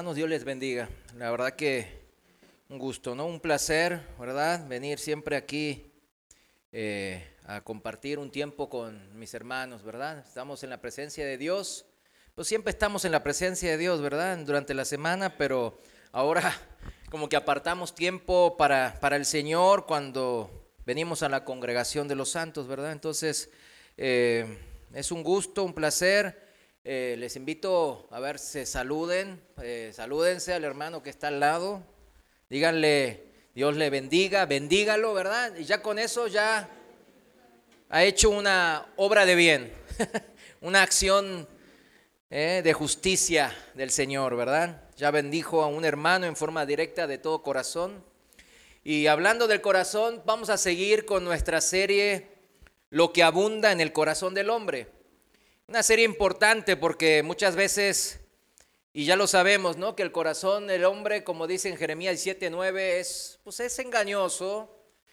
Hermanos, Dios les bendiga. La verdad que un gusto, ¿no? Un placer, ¿verdad? Venir siempre aquí a compartir un tiempo con mis hermanos, ¿verdad? Estamos en la presencia de Dios. Pues siempre estamos en la presencia de Dios, ¿verdad? Durante la semana, pero ahora como que apartamos tiempo para el Señor cuando venimos a la congregación de los santos, ¿verdad? Entonces, es un gusto, un placer. Les invito a ver, se saluden, salúdense al hermano que está al lado, díganle, Dios le bendiga, bendígalo, ¿verdad? Y ya con eso ya ha hecho una obra de bien, una acción de justicia del Señor, ¿verdad? Ya bendijo a un hermano en forma directa de todo corazón. Y hablando del corazón, vamos a seguir con nuestra serie Lo que abunda en el corazón del hombre. Una serie importante porque muchas veces, y ya lo sabemos, ¿no? Que el corazón del hombre, como dice en Jeremías 17:9, es engañoso,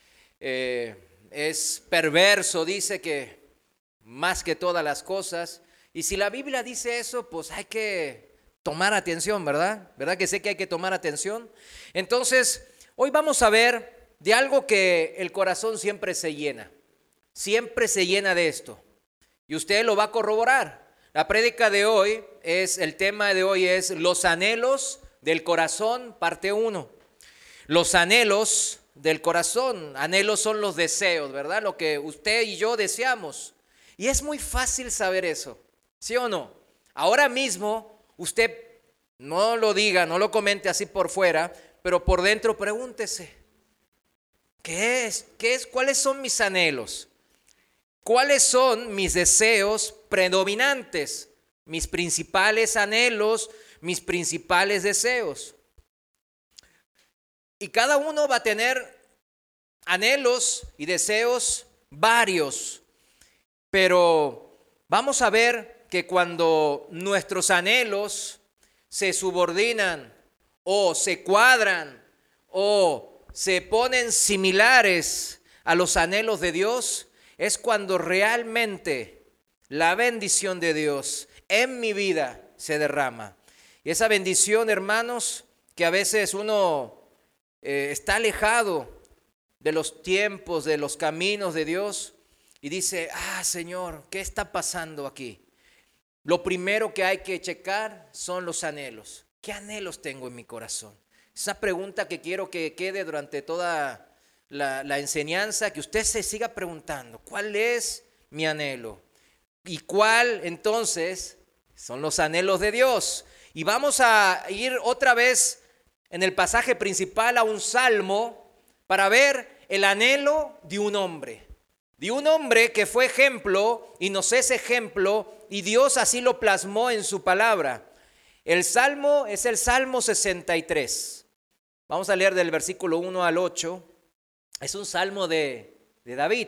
es perverso, dice que más que todas las cosas. Y si la Biblia dice eso, pues hay que tomar atención, ¿verdad? ¿Verdad que sé que hay que tomar atención? Entonces, hoy vamos a ver de algo que el corazón siempre se llena de esto. Y usted lo va a corroborar. La prédica de hoy el tema de hoy es los anhelos del corazón, parte 1. Los anhelos del corazón. Anhelos son los deseos, ¿verdad? Lo que usted y yo deseamos. Y es muy fácil saber eso, ¿sí o no? Ahora mismo, usted no lo diga, no lo comente así por fuera, pero por dentro pregúntese, ¿qué es? ¿Cuáles son mis anhelos? ¿Cuáles son mis deseos predominantes? Mis principales anhelos, mis principales deseos. Y cada uno va a tener anhelos y deseos varios. Pero vamos a ver que cuando nuestros anhelos se subordinan o se cuadran o se ponen similares a los anhelos de Dios, es cuando realmente la bendición de Dios en mi vida se derrama. Y esa bendición, hermanos, que a veces uno está alejado de los tiempos, de los caminos de Dios y dice, Señor, ¿qué está pasando aquí? Lo primero que hay que checar son los anhelos. ¿Qué anhelos tengo en mi corazón? Esa pregunta que quiero que quede durante toda la enseñanza, que usted se siga preguntando, ¿cuál es mi anhelo? ¿Y cuál entonces son los anhelos de Dios? Y vamos a ir otra vez en el pasaje principal a un salmo para ver el anhelo de un hombre que fue ejemplo y nos es ejemplo y Dios así lo plasmó en su palabra. El salmo es el Salmo 63. Vamos a leer del versículo 1 al 8. Es un salmo de David.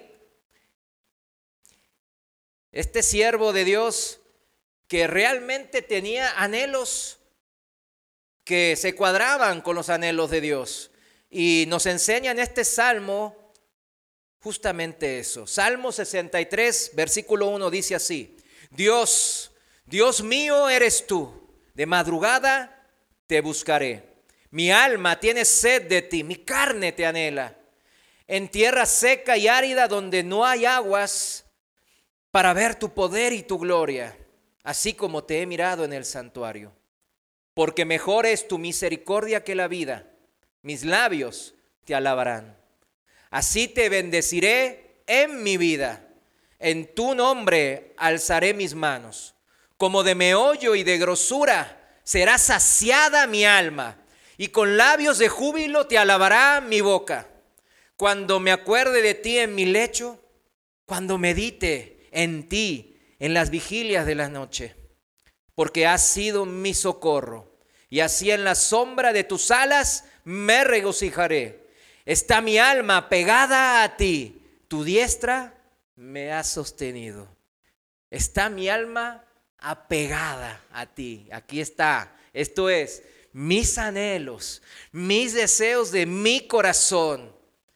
Este siervo de Dios que realmente tenía anhelos que se cuadraban con los anhelos de Dios. Y nos enseña en este salmo justamente eso. Salmo 63, versículo 1 dice así: Dios mío eres tú, de madrugada te buscaré. Mi alma tiene sed de ti, mi carne te anhela. En tierra seca y árida donde no hay aguas, para ver tu poder y tu gloria, así como te he mirado en el santuario. Porque mejor es tu misericordia que la vida, mis labios te alabarán. Así te bendeciré en mi vida, en tu nombre alzaré mis manos. Como de meollo y de grosura será saciada mi alma, y con labios de júbilo te alabará mi boca. Cuando me acuerde de ti en mi lecho, cuando medite en ti en las vigilias de la noche, porque has sido mi socorro, y así en la sombra de tus alas me regocijaré. Está mi alma pegada a ti, tu diestra me ha sostenido. Está mi alma apegada a ti. Aquí está. Esto es mis anhelos, mis deseos de mi corazón.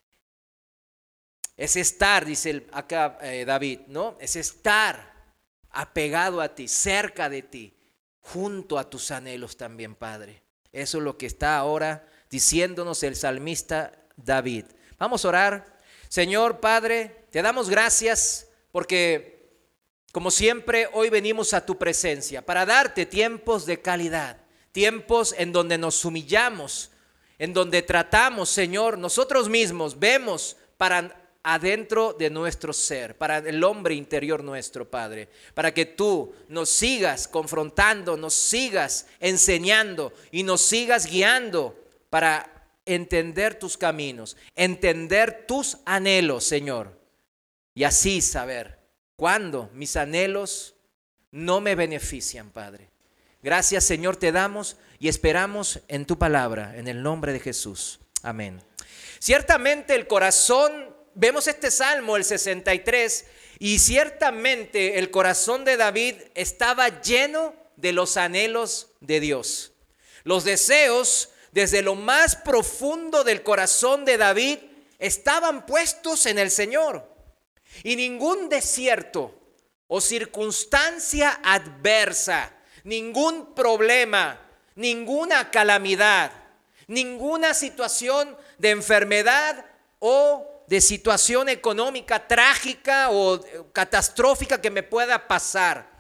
Es estar, dice acá David, ¿no? Es estar apegado a ti, cerca de ti, junto a tus anhelos también, Padre. Eso es lo que está ahora diciéndonos el salmista David. Vamos a orar. Señor Padre, te damos gracias porque, como siempre, hoy venimos a tu presencia para darte tiempos de calidad, tiempos en donde nos humillamos, en donde tratamos, Señor, nosotros mismos, vemos para adentro de nuestro ser, para el hombre interior nuestro, Padre, para que tú nos sigas confrontando, nos sigas enseñando y nos sigas guiando para entender tus caminos, entender tus anhelos, Señor, y así saber cuándo mis anhelos no me benefician, Padre. Gracias, Señor, te damos y esperamos en tu palabra, en el nombre de Jesús. Amén. Ciertamente el corazón, vemos este salmo, el 63, y ciertamente el corazón de David estaba lleno de los anhelos de Dios. Los deseos desde lo más profundo del corazón de David estaban puestos en el Señor. Y ningún desierto o circunstancia adversa, ningún problema, ninguna calamidad, ninguna situación de enfermedad o de situación económica trágica o catastrófica que me pueda pasar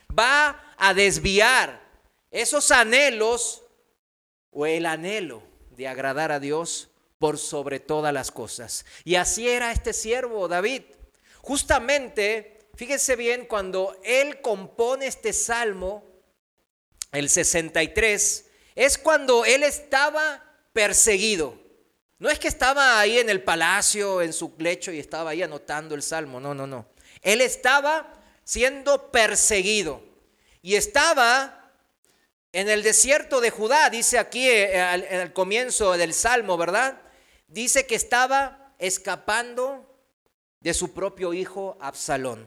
va a desviar esos anhelos o el anhelo de agradar a Dios por sobre todas las cosas. Y así era este siervo David. Justamente, fíjense bien, cuando él compone este salmo, el 63, es cuando él estaba perseguido. No es que estaba ahí en el palacio, en su lecho y estaba ahí anotando el salmo, no. Él estaba siendo perseguido y estaba en el desierto de Judá, dice aquí al comienzo del salmo, ¿verdad? Dice que estaba escapando de su propio hijo Absalón,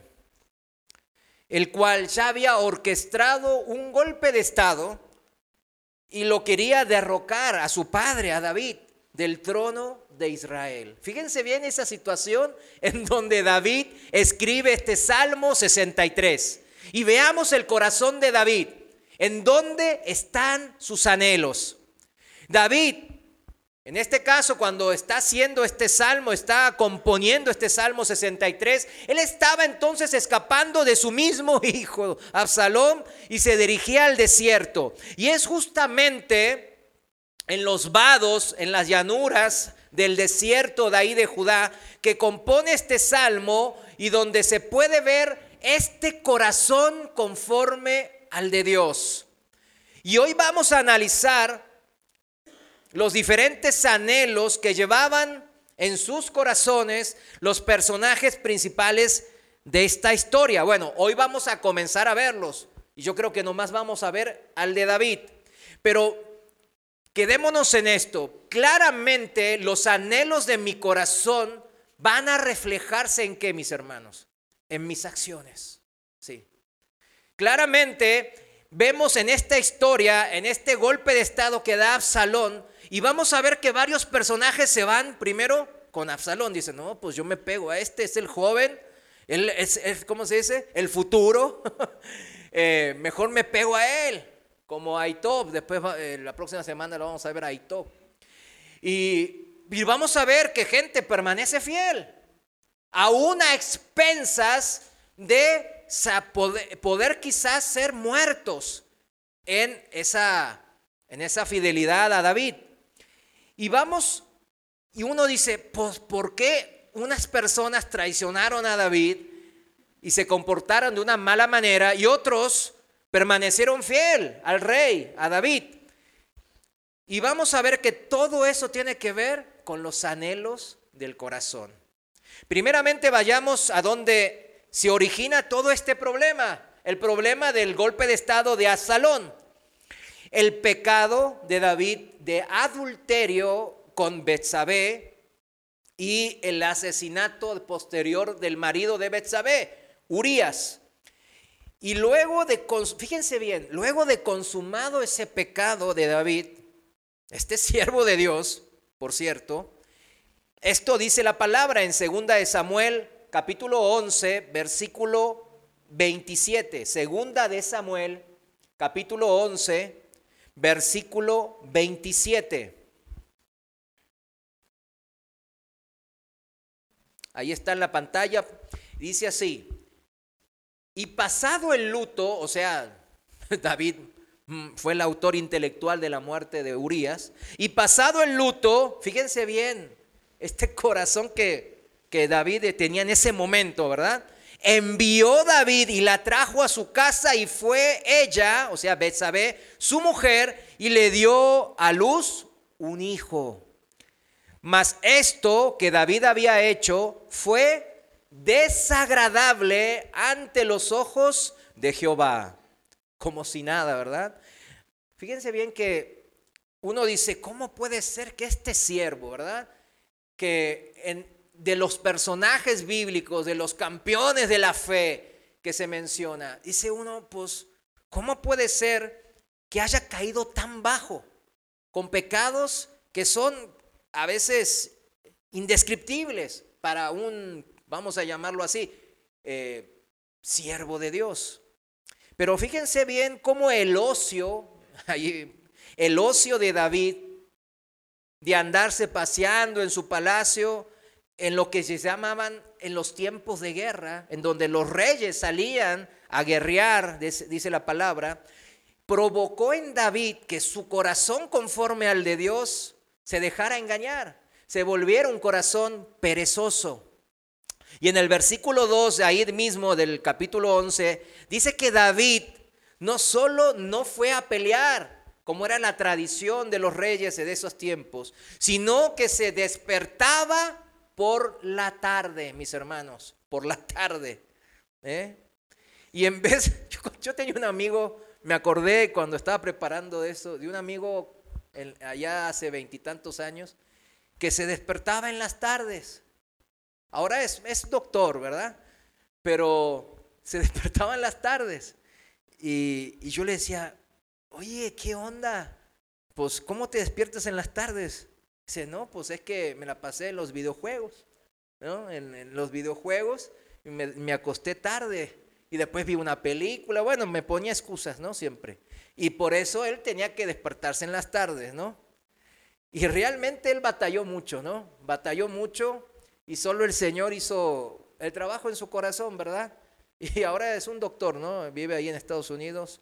el cual ya había orquestado un golpe de estado y lo quería derrocar a su padre, a David, del trono de Israel. Fíjense bien esa situación en donde David escribe este Salmo 63. Y veamos el corazón de David. ¿En dónde están sus anhelos? David, en este caso, cuando está haciendo este salmo, está componiendo este Salmo 63, él estaba entonces escapando de su mismo hijo, Absalón, y se dirigía al desierto. Y es justamente en los vados, en las llanuras del desierto de ahí de Judá, que compone este salmo y donde se puede ver este corazón conforme al de Dios. Y hoy vamos a analizar los diferentes anhelos que llevaban en sus corazones los personajes principales de esta historia. Bueno, hoy vamos a comenzar a verlos y yo creo que nomás vamos a ver al de David, pero quedémonos en esto. Claramente los anhelos de mi corazón van a reflejarse ¿en qué, mis hermanos? En mis acciones. Sí. Claramente vemos en esta historia, en este golpe de estado que da Absalón, y vamos a ver que varios personajes se van primero con Absalón. Dicen, no, pues yo me pego a este, es el joven, él es ¿cómo se dice? El futuro. Mejor me pego a él, como Ahitob. Después la próxima semana lo vamos a ver a Ahitob. Y vamos a ver que gente permanece fiel, aún a expensas de poder quizás ser muertos en esa fidelidad a David. Y uno dice, pues ¿por qué unas personas traicionaron a David y se comportaron de una mala manera y otros permanecieron fiel al rey, a David? Y vamos a ver que todo eso tiene que ver con los anhelos del corazón. Primeramente vayamos a donde se origina todo este problema, el problema del golpe de estado de Absalón, el pecado de David de adulterio con Betsabé y el asesinato posterior del marido de Betsabé, Urías. Y luego fíjense bien, luego de consumado ese pecado de David, este siervo de Dios, por cierto, esto dice la palabra en 2 de Samuel, capítulo 11, versículo 27. 2 de Samuel, capítulo 11, versículo 27. Ahí está en la pantalla, dice así: y pasado el luto, o sea, David fue el autor intelectual de la muerte de Urías, y pasado el luto, fíjense bien, este corazón que David tenía en ese momento, ¿verdad? Envió David y la trajo a su casa, y fue ella, o sea, Betsabé, su mujer, y le dio a luz un hijo. Mas esto que David había hecho fue desagradable ante los ojos de Jehová. Como si nada, ¿verdad? Fíjense bien que uno dice, ¿cómo puede ser que este siervo, ¿verdad? Que de los personajes bíblicos, de los campeones de la fe que se menciona, dice uno, pues, ¿cómo puede ser que haya caído tan bajo, con pecados que son a veces indescriptibles para un, vamos a llamarlo así, siervo de Dios? Pero fíjense bien cómo el ocio de David, de andarse paseando en su palacio, en lo que se llamaban en los tiempos de guerra, en donde los reyes salían a guerrear, dice la palabra, provocó en David que su corazón, conforme al de Dios, se dejara engañar, se volviera un corazón perezoso. Y en el versículo 2, ahí mismo del capítulo 11, dice que David no solo no fue a pelear, como era la tradición de los reyes de esos tiempos, sino que se despertaba por la tarde, mis hermanos, por la tarde. Y en vez, yo tenía un amigo, me acordé cuando estaba preparando eso, de un amigo allá hace 20 y tantos años, que se despertaba en las tardes. Ahora es doctor, ¿verdad? Pero se despertaba en las tardes. Y yo le decía, oye, ¿qué onda? Pues, ¿cómo te despiertas en las tardes? Dice, no, pues es que me la pasé en los videojuegos, ¿no? En los videojuegos, y me acosté tarde. Y después vi una película, bueno, me ponía excusas, ¿no? Siempre. Y por eso él tenía que despertarse en las tardes, ¿no? Y realmente él batalló mucho, ¿no? Batalló mucho, y solo el Señor hizo el trabajo en su corazón, ¿verdad? Y ahora es un doctor, ¿no? Vive ahí en Estados Unidos.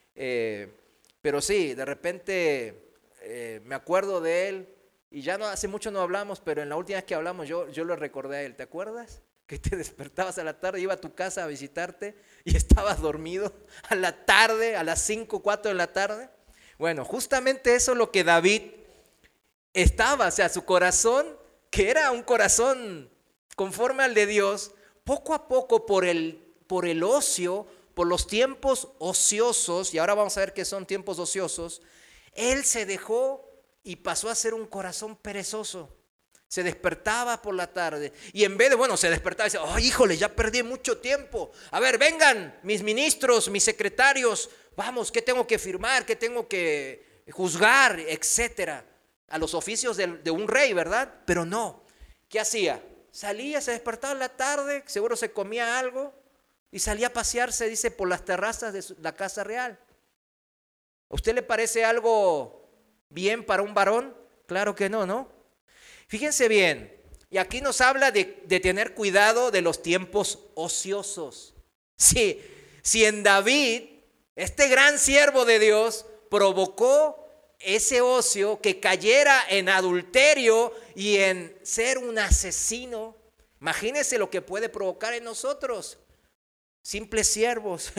Pero sí, de repente me acuerdo de él, y ya no hace mucho no hablamos, pero en la última vez que hablamos yo lo recordé a él. ¿Te acuerdas? Que te despertabas a la tarde, iba a tu casa a visitarte y estabas dormido a la tarde, a las 5, 4 de la tarde. Bueno, justamente eso es lo que David estaba, o sea, su corazón, que era un corazón conforme al de Dios, poco a poco por el ocio, por los tiempos ociosos, y ahora vamos a ver qué son tiempos ociosos, él se dejó y pasó a ser un corazón perezoso. Se despertaba por la tarde y en vez de, se despertaba y decía, oh, híjole, ya perdí mucho tiempo. A ver, vengan mis ministros, mis secretarios, vamos, ¿qué tengo que firmar? ¿Qué tengo que juzgar? Etcétera. A los oficios de un rey, ¿verdad? Pero no. ¿Qué hacía? Salía, se despertaba en la tarde, seguro se comía algo y salía a pasearse, dice, por las terrazas de la casa real. ¿A usted le parece algo bien para un varón? Claro que no, ¿no? Fíjense bien, y aquí nos habla de tener cuidado de los tiempos ociosos. Si en David, este gran siervo de Dios, provocó ese ocio que cayera en adulterio y en ser un asesino, imagínense lo que puede provocar en nosotros, simples siervos.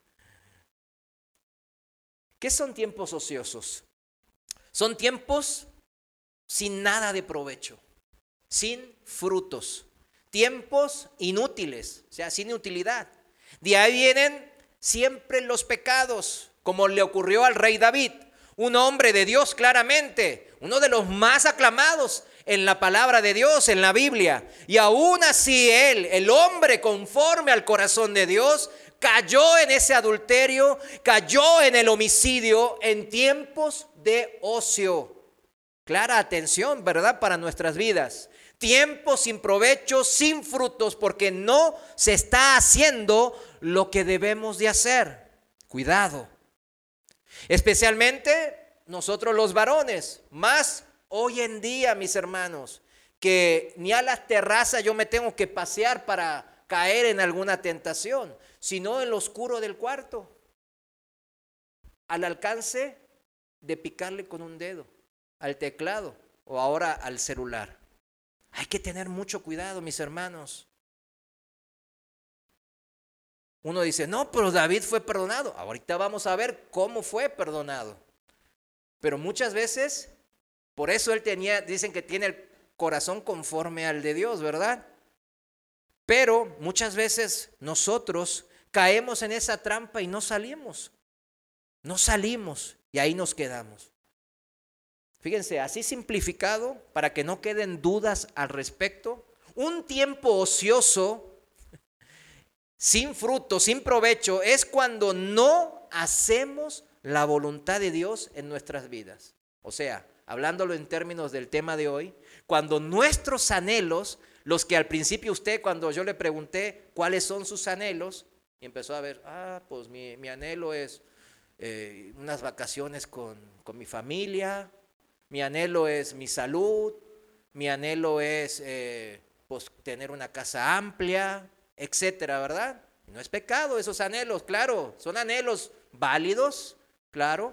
¿Qué son tiempos ociosos? Son tiempos sin nada de provecho, sin frutos, tiempos inútiles, o sea, sin utilidad. De ahí vienen siempre los pecados, como le ocurrió al rey David, un hombre de Dios claramente, uno de los más aclamados en la palabra de Dios, en la Biblia. Y aún así él, el hombre conforme al corazón de Dios, cayó en ese adulterio, cayó en el homicidio en tiempos de ocio. Clara atención, ¿verdad? Para nuestras vidas. Tiempos sin provecho, sin frutos, porque no se está haciendo lo que debemos de hacer. Cuidado. Especialmente nosotros los varones, más hoy en día, mis hermanos, que ni a las terrazas yo me tengo que pasear para caer en alguna tentación, sino en lo oscuro del cuarto, al alcance de picarle con un dedo al teclado o ahora al celular. Hay que tener mucho cuidado, mis hermanos. Uno dice, no, pero David fue perdonado. Ahorita vamos a ver cómo fue perdonado. Pero muchas veces, por eso él dicen que tiene el corazón conforme al de Dios, ¿verdad? Pero muchas veces nosotros caemos en esa trampa y no salimos. No salimos y ahí nos quedamos. Fíjense, así simplificado, para que no queden dudas al respecto, un tiempo ocioso, sin fruto, sin provecho, es cuando no hacemos la voluntad de Dios en nuestras vidas. O sea, hablándolo en términos del tema de hoy, cuando nuestros anhelos, los que al principio usted, cuando yo le pregunté cuáles son sus anhelos, y empezó a ver, pues mi anhelo es unas vacaciones con mi familia, mi anhelo es mi salud, mi anhelo es pues, tener una casa amplia, etcétera, ¿verdad? No es pecado esos anhelos, claro, son anhelos válidos, claro,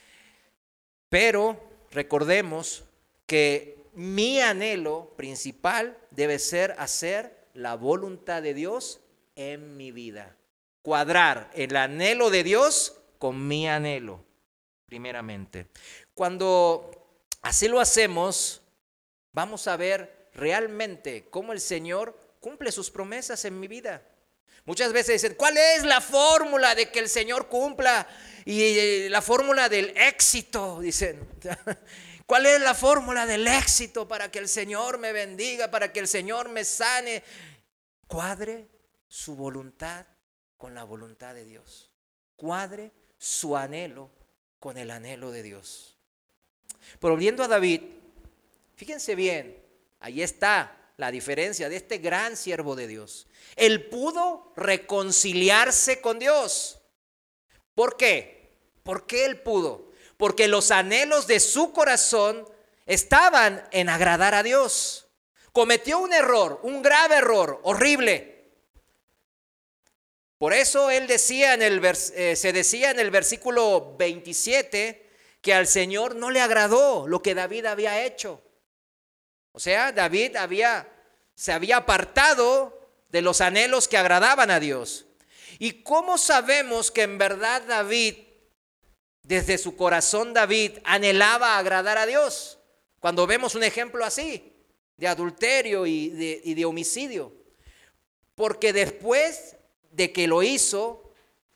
pero recordemos que mi anhelo principal debe ser hacer la voluntad de Dios en mi vida. Cuadrar el anhelo de Dios con mi anhelo, primeramente. Cuando así lo hacemos, vamos a ver realmente cómo el Señor cumple sus promesas en mi vida. Muchas veces dicen, ¿cuál es la fórmula de que el Señor cumpla? Y la fórmula del éxito, dicen. ¿Cuál es la fórmula del éxito para que el Señor me bendiga, para que el Señor me sane? Cuadre su voluntad con la voluntad de Dios. Cuadre su anhelo con el anhelo de Dios. Pero volviendo a David, fíjense bien, ahí está la diferencia de este gran siervo de Dios. Él pudo reconciliarse con Dios. ¿Por qué? ¿Por qué él pudo? Porque los anhelos de su corazón estaban en agradar a Dios. Cometió un error, un grave error, horrible. Por eso él decía se decía en el versículo 27 que al Señor no le agradó lo que David había hecho. O sea, David se había apartado de los anhelos que agradaban a Dios. ¿Y cómo sabemos que en verdad David, desde su corazón David, anhelaba agradar a Dios? Cuando vemos un ejemplo así, de adulterio y de homicidio. Porque después de que lo hizo,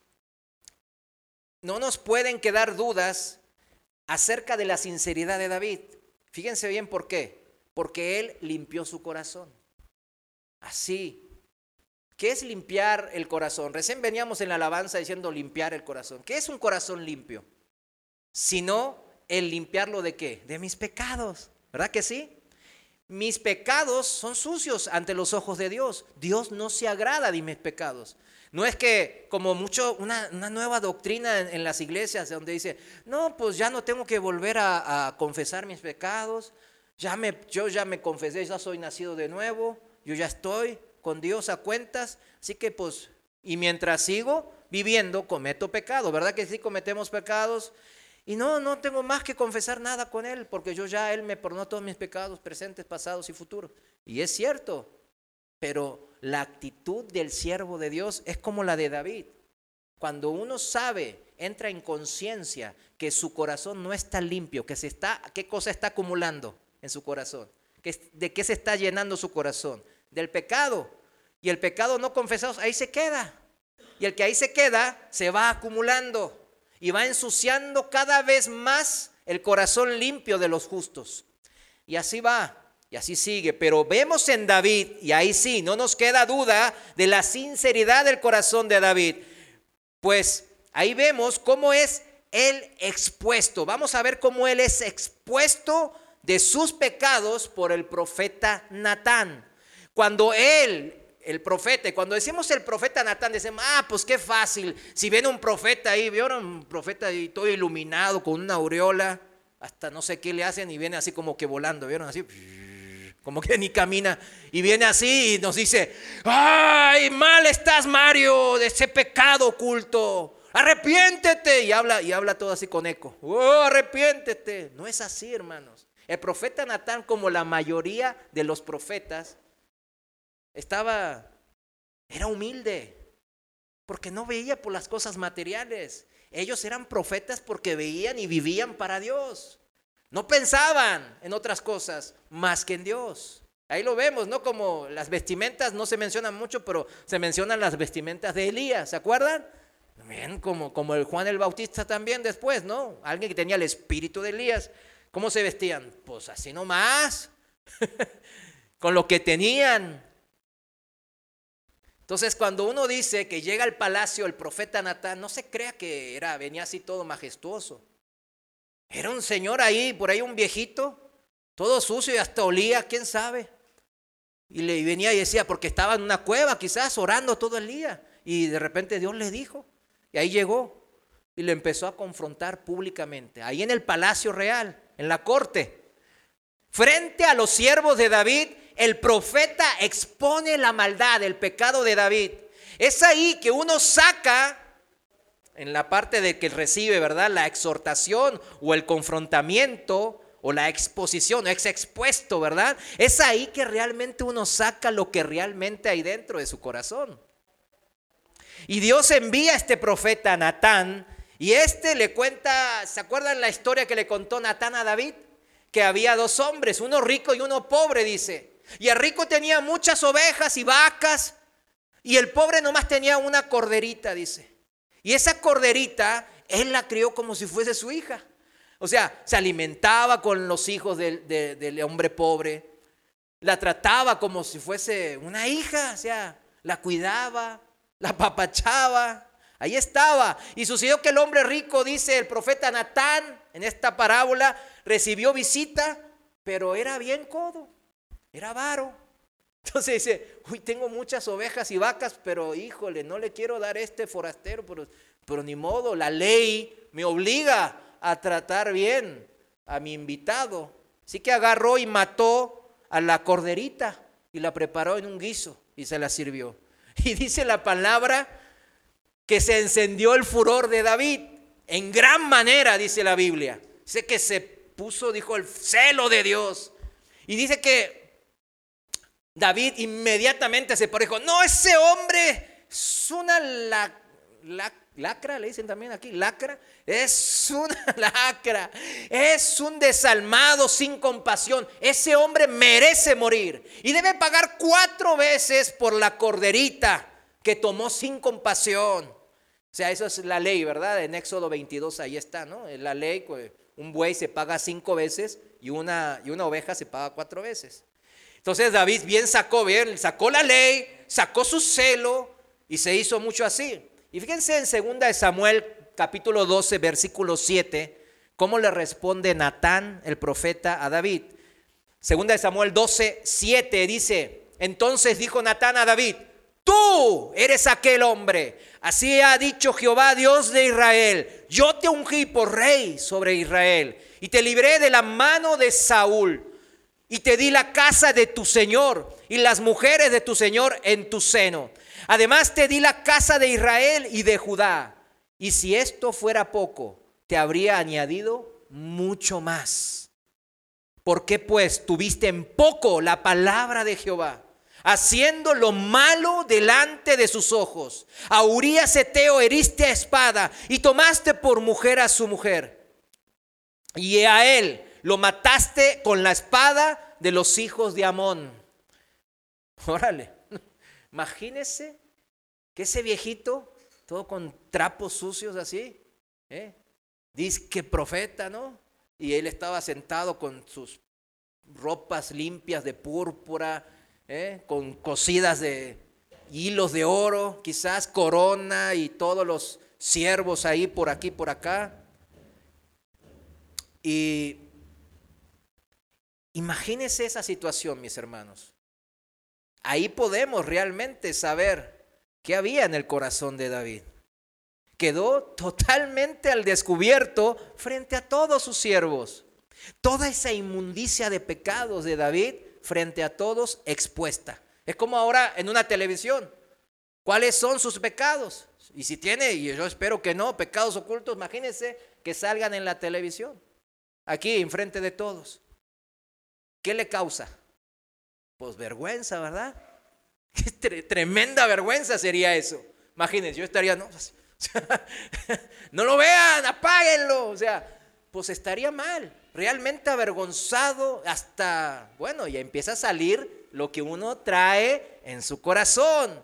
no nos pueden quedar dudas acerca de la sinceridad de David. Fíjense bien por qué. Porque él limpió su corazón. Así. ¿Qué es limpiar el corazón? Recién veníamos en la alabanza diciendo limpiar el corazón. ¿Qué es un corazón limpio? Sino el limpiarlo ¿de qué? De mis pecados. ¿Verdad que sí? Mis pecados son sucios ante los ojos de Dios. Dios no se agrada de mis pecados. No es que como una nueva doctrina en las iglesias donde dice, no, pues ya no tengo que volver a confesar mis pecados. Yo ya me confesé, ya soy nacido de nuevo, yo ya estoy con Dios a cuentas, así que pues, y mientras sigo viviendo, cometo pecado, ¿verdad que sí cometemos pecados? Y no tengo más que confesar nada con Él, porque Él me perdonó todos mis pecados, presentes, pasados y futuros. Y es cierto, pero la actitud del siervo de Dios es como la de David. Cuando uno sabe, entra en conciencia que su corazón no está limpio, ¿qué cosa está acumulando en su corazón? ¿De qué se está llenando su corazón? Del pecado. Y el pecado no confesado, ahí se queda. Y el que ahí se queda, se va acumulando y va ensuciando cada vez más el corazón limpio de los justos. Y así va, y así sigue. Pero vemos en David, y ahí sí, no nos queda duda de la sinceridad del corazón de David. Pues ahí vemos cómo es él expuesto. Vamos a ver cómo él es expuesto de sus pecados por el profeta Natán. Cuando él el profeta. Y cuando decimos el profeta Natán, decimos, pues qué fácil. Si viene un profeta ahí, ¿vieron? Un profeta ahí todo iluminado con una aureola, hasta no sé qué le hacen y viene así como que volando, ¿vieron? Así, como que ni camina. Y viene así y nos dice, ¡ay, mal estás, Mario, de ese pecado oculto! ¡Arrepiéntete! Y habla todo así con eco. ¡Oh, arrepiéntete! No es así, hermanos. El profeta Natán, como la mayoría de los profetas, era humilde, porque no veía por las cosas materiales. Ellos eran profetas porque veían y vivían para Dios. No pensaban en otras cosas más que en Dios. Ahí lo vemos, ¿no? Como las vestimentas no se mencionan mucho, pero se mencionan las vestimentas de Elías, ¿se acuerdan? Bien, como el Juan el Bautista también después, ¿no? Alguien que tenía el espíritu de Elías. ¿Cómo se vestían? Pues así nomás, con lo que tenían. Entonces, cuando uno dice que llega al palacio el profeta Natán, no se crea que venía así todo majestuoso. Era un señor ahí, por ahí un viejito, todo sucio y hasta olía, quién sabe. Y le venía y decía, porque estaba en una cueva quizás orando todo el día. Y de repente Dios le dijo, y ahí llegó y le empezó a confrontar públicamente, ahí en el palacio real, en la corte. Frente a los siervos de David, el profeta expone la maldad, el pecado de David. Es ahí que uno saca, en la parte de que recibe, ¿verdad?, la exhortación o el confrontamiento o la exposición, es expuesto, ¿verdad? Es ahí que realmente uno saca lo que realmente hay dentro de su corazón. Y Dios envía a este profeta Natán, y le cuenta, ¿se acuerdan la historia que le contó Natán a David? Que había dos hombres, uno rico y uno pobre, dice. Y el rico tenía muchas ovejas y vacas, y el pobre nomás tenía una corderita, dice. Y esa corderita, él la crió como si fuese su hija. O sea, se alimentaba con los hijos del hombre pobre, la trataba como si fuese una hija, o sea, la cuidaba, la apapachaba, ahí estaba. Y sucedió que el hombre rico, dice el profeta Natán, en esta parábola, recibió visita, pero era bien codo, era avaro. Entonces dice, tengo muchas ovejas y vacas, pero híjole, no le quiero dar forastero, pero ni modo, la ley me obliga a tratar bien a mi invitado. Así que agarró y mató a la corderita y la preparó en un guiso y se la sirvió. Y dice la palabra que se encendió el furor de David en gran manera, dice la Biblia. Dice que se puso, dijo, el celo de Dios. Y dice que David inmediatamente se paró y dijo, no, ese hombre es una lacra, le dicen también aquí, lacra. Es una lacra, es un desalmado sin compasión. Ese hombre merece morir y debe pagar 4 veces por la corderita que tomó sin compasión. O sea, eso es la ley, ¿verdad? En Éxodo 22 ahí está, ¿no? En la ley, un buey se paga 5 veces y una oveja se paga 4 veces. Entonces David sacó la ley, sacó su celo y se hizo mucho así. Y fíjense en 2 de Samuel capítulo 12 versículo 7, cómo le responde Natán el profeta a David. 2 de Samuel 12, 7 dice, entonces dijo Natán a David, tú eres aquel hombre, así ha dicho Jehová Dios de Israel, yo te ungí por rey sobre Israel y te libré de la mano de Saúl y te di la casa de tu señor y las mujeres de tu señor en tu seno. Además te di la casa de Israel y de Judá. Y si esto fuera poco, te habría añadido mucho más. ¿Por qué pues tuviste en poco la palabra de Jehová, haciendo lo malo delante de sus ojos? A Urías Heteo heriste a espada y tomaste por mujer a su mujer. Y a él lo mataste con la espada de los hijos de Amón. Órale, imagínese que ese viejito, todo con trapos sucios así, dice que profeta, ¿no? Y él estaba sentado con sus ropas limpias de púrpura, con cosidas de hilos de oro, quizás corona y todos los siervos ahí por aquí, por acá. Y imagínense esa situación, mis hermanos. Ahí podemos realmente saber qué había en el corazón de David. Quedó totalmente al descubierto frente a todos sus siervos. Toda esa inmundicia de pecados de David frente a todos expuesta. Es como ahora en una televisión. ¿Cuáles son sus pecados? Y si tiene, y yo espero que no, pecados ocultos, imagínense que salgan en la televisión, aquí enfrente de todos. ¿Qué le causa? Pues vergüenza, ¿verdad? Qué tremenda vergüenza sería eso. Imagínense, yo estaría, no, no lo vean, apáguenlo. O sea, pues estaría mal, realmente avergonzado hasta, bueno, ya empieza a salir lo que uno trae en su corazón.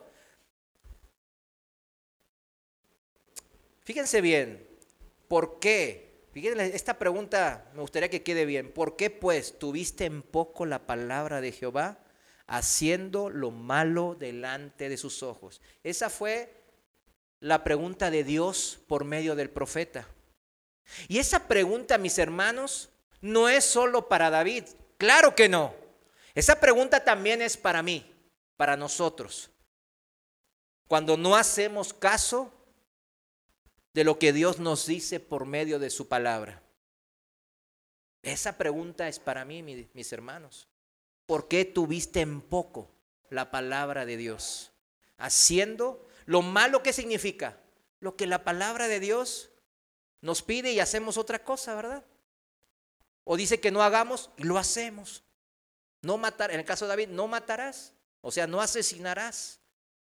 Fíjense bien, ¿por qué? Fíjense, esta pregunta me gustaría que quede bien. ¿Por qué pues tuviste en poco la palabra de Jehová, haciendo lo malo delante de sus ojos? Esa fue la pregunta de Dios por medio del profeta. Y esa pregunta, mis hermanos, no es solo para David. Claro que no. Esa pregunta también es para mí, para nosotros. Cuando no hacemos caso de lo que Dios nos dice por medio de su palabra. Esa pregunta es para mí, mis hermanos. ¿Por qué tuviste en poco la palabra de Dios? Haciendo lo malo, ¿qué significa? Lo que la palabra de Dios nos pide y hacemos otra cosa, ¿verdad? O dice que no hagamos y lo hacemos. No matar, en el caso de David, no matarás, o sea, no asesinarás.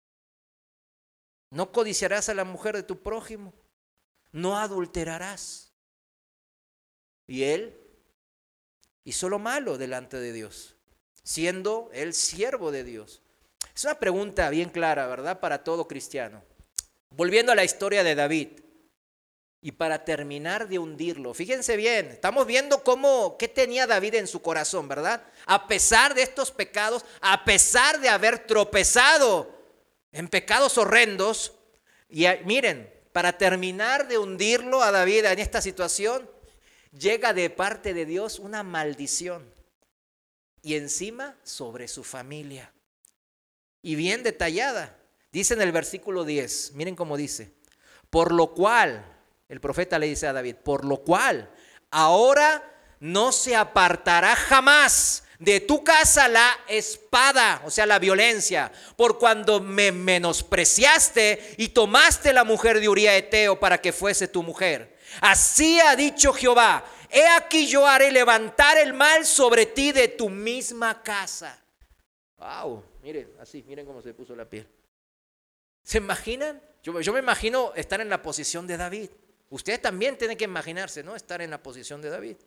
No codiciarás a la mujer de tu prójimo. No adulterarás. Y él hizo lo malo delante de Dios, siendo él siervo de Dios. Es una pregunta bien clara, ¿verdad? Para todo cristiano. Volviendo a la historia de David, y para terminar de hundirlo, fíjense bien, estamos viendo qué tenía David en su corazón, ¿verdad? A pesar de estos pecados, a pesar de haber tropezado en pecados horrendos, y miren, para terminar de hundirlo a David en esta situación, llega de parte de Dios una maldición. Y encima sobre su familia. Y bien detallada. Dice en el versículo 10, miren cómo dice. Por lo cual, el profeta le dice a David, por lo cual, ahora no se apartará jamás de tu casa la espada, o sea, la violencia, por cuando me menospreciaste y tomaste la mujer de Uría Eteo para que fuese tu mujer. Así ha dicho Jehová, he aquí yo haré levantar el mal sobre ti de tu misma casa. Wow, miren, así, miren cómo se puso la piel. ¿Se imaginan? Yo me imagino estar en la posición de David. Ustedes también tienen que imaginarse, ¿no? Estar en la posición de David.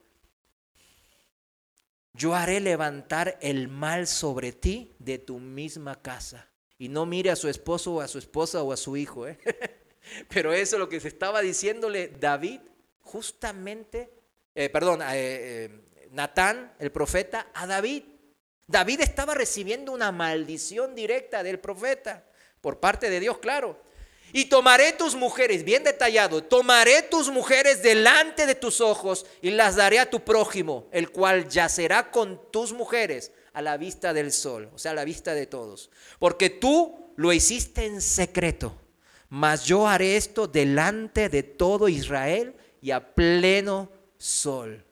Yo haré levantar el mal sobre ti de tu misma casa. Y no mire a su esposo o a su esposa o a su hijo, ¿eh? Pero eso es lo que se estaba diciéndole David, justamente, Natán, el profeta, a David. David estaba recibiendo una maldición directa del profeta, por parte de Dios, claro. Y tomaré tus mujeres, bien detallado, tomaré tus mujeres delante de tus ojos y las daré a tu prójimo, el cual yacerá con tus mujeres a la vista del sol, o sea, a la vista de todos. Porque tú lo hiciste en secreto, mas yo haré esto delante de todo Israel y a pleno sol.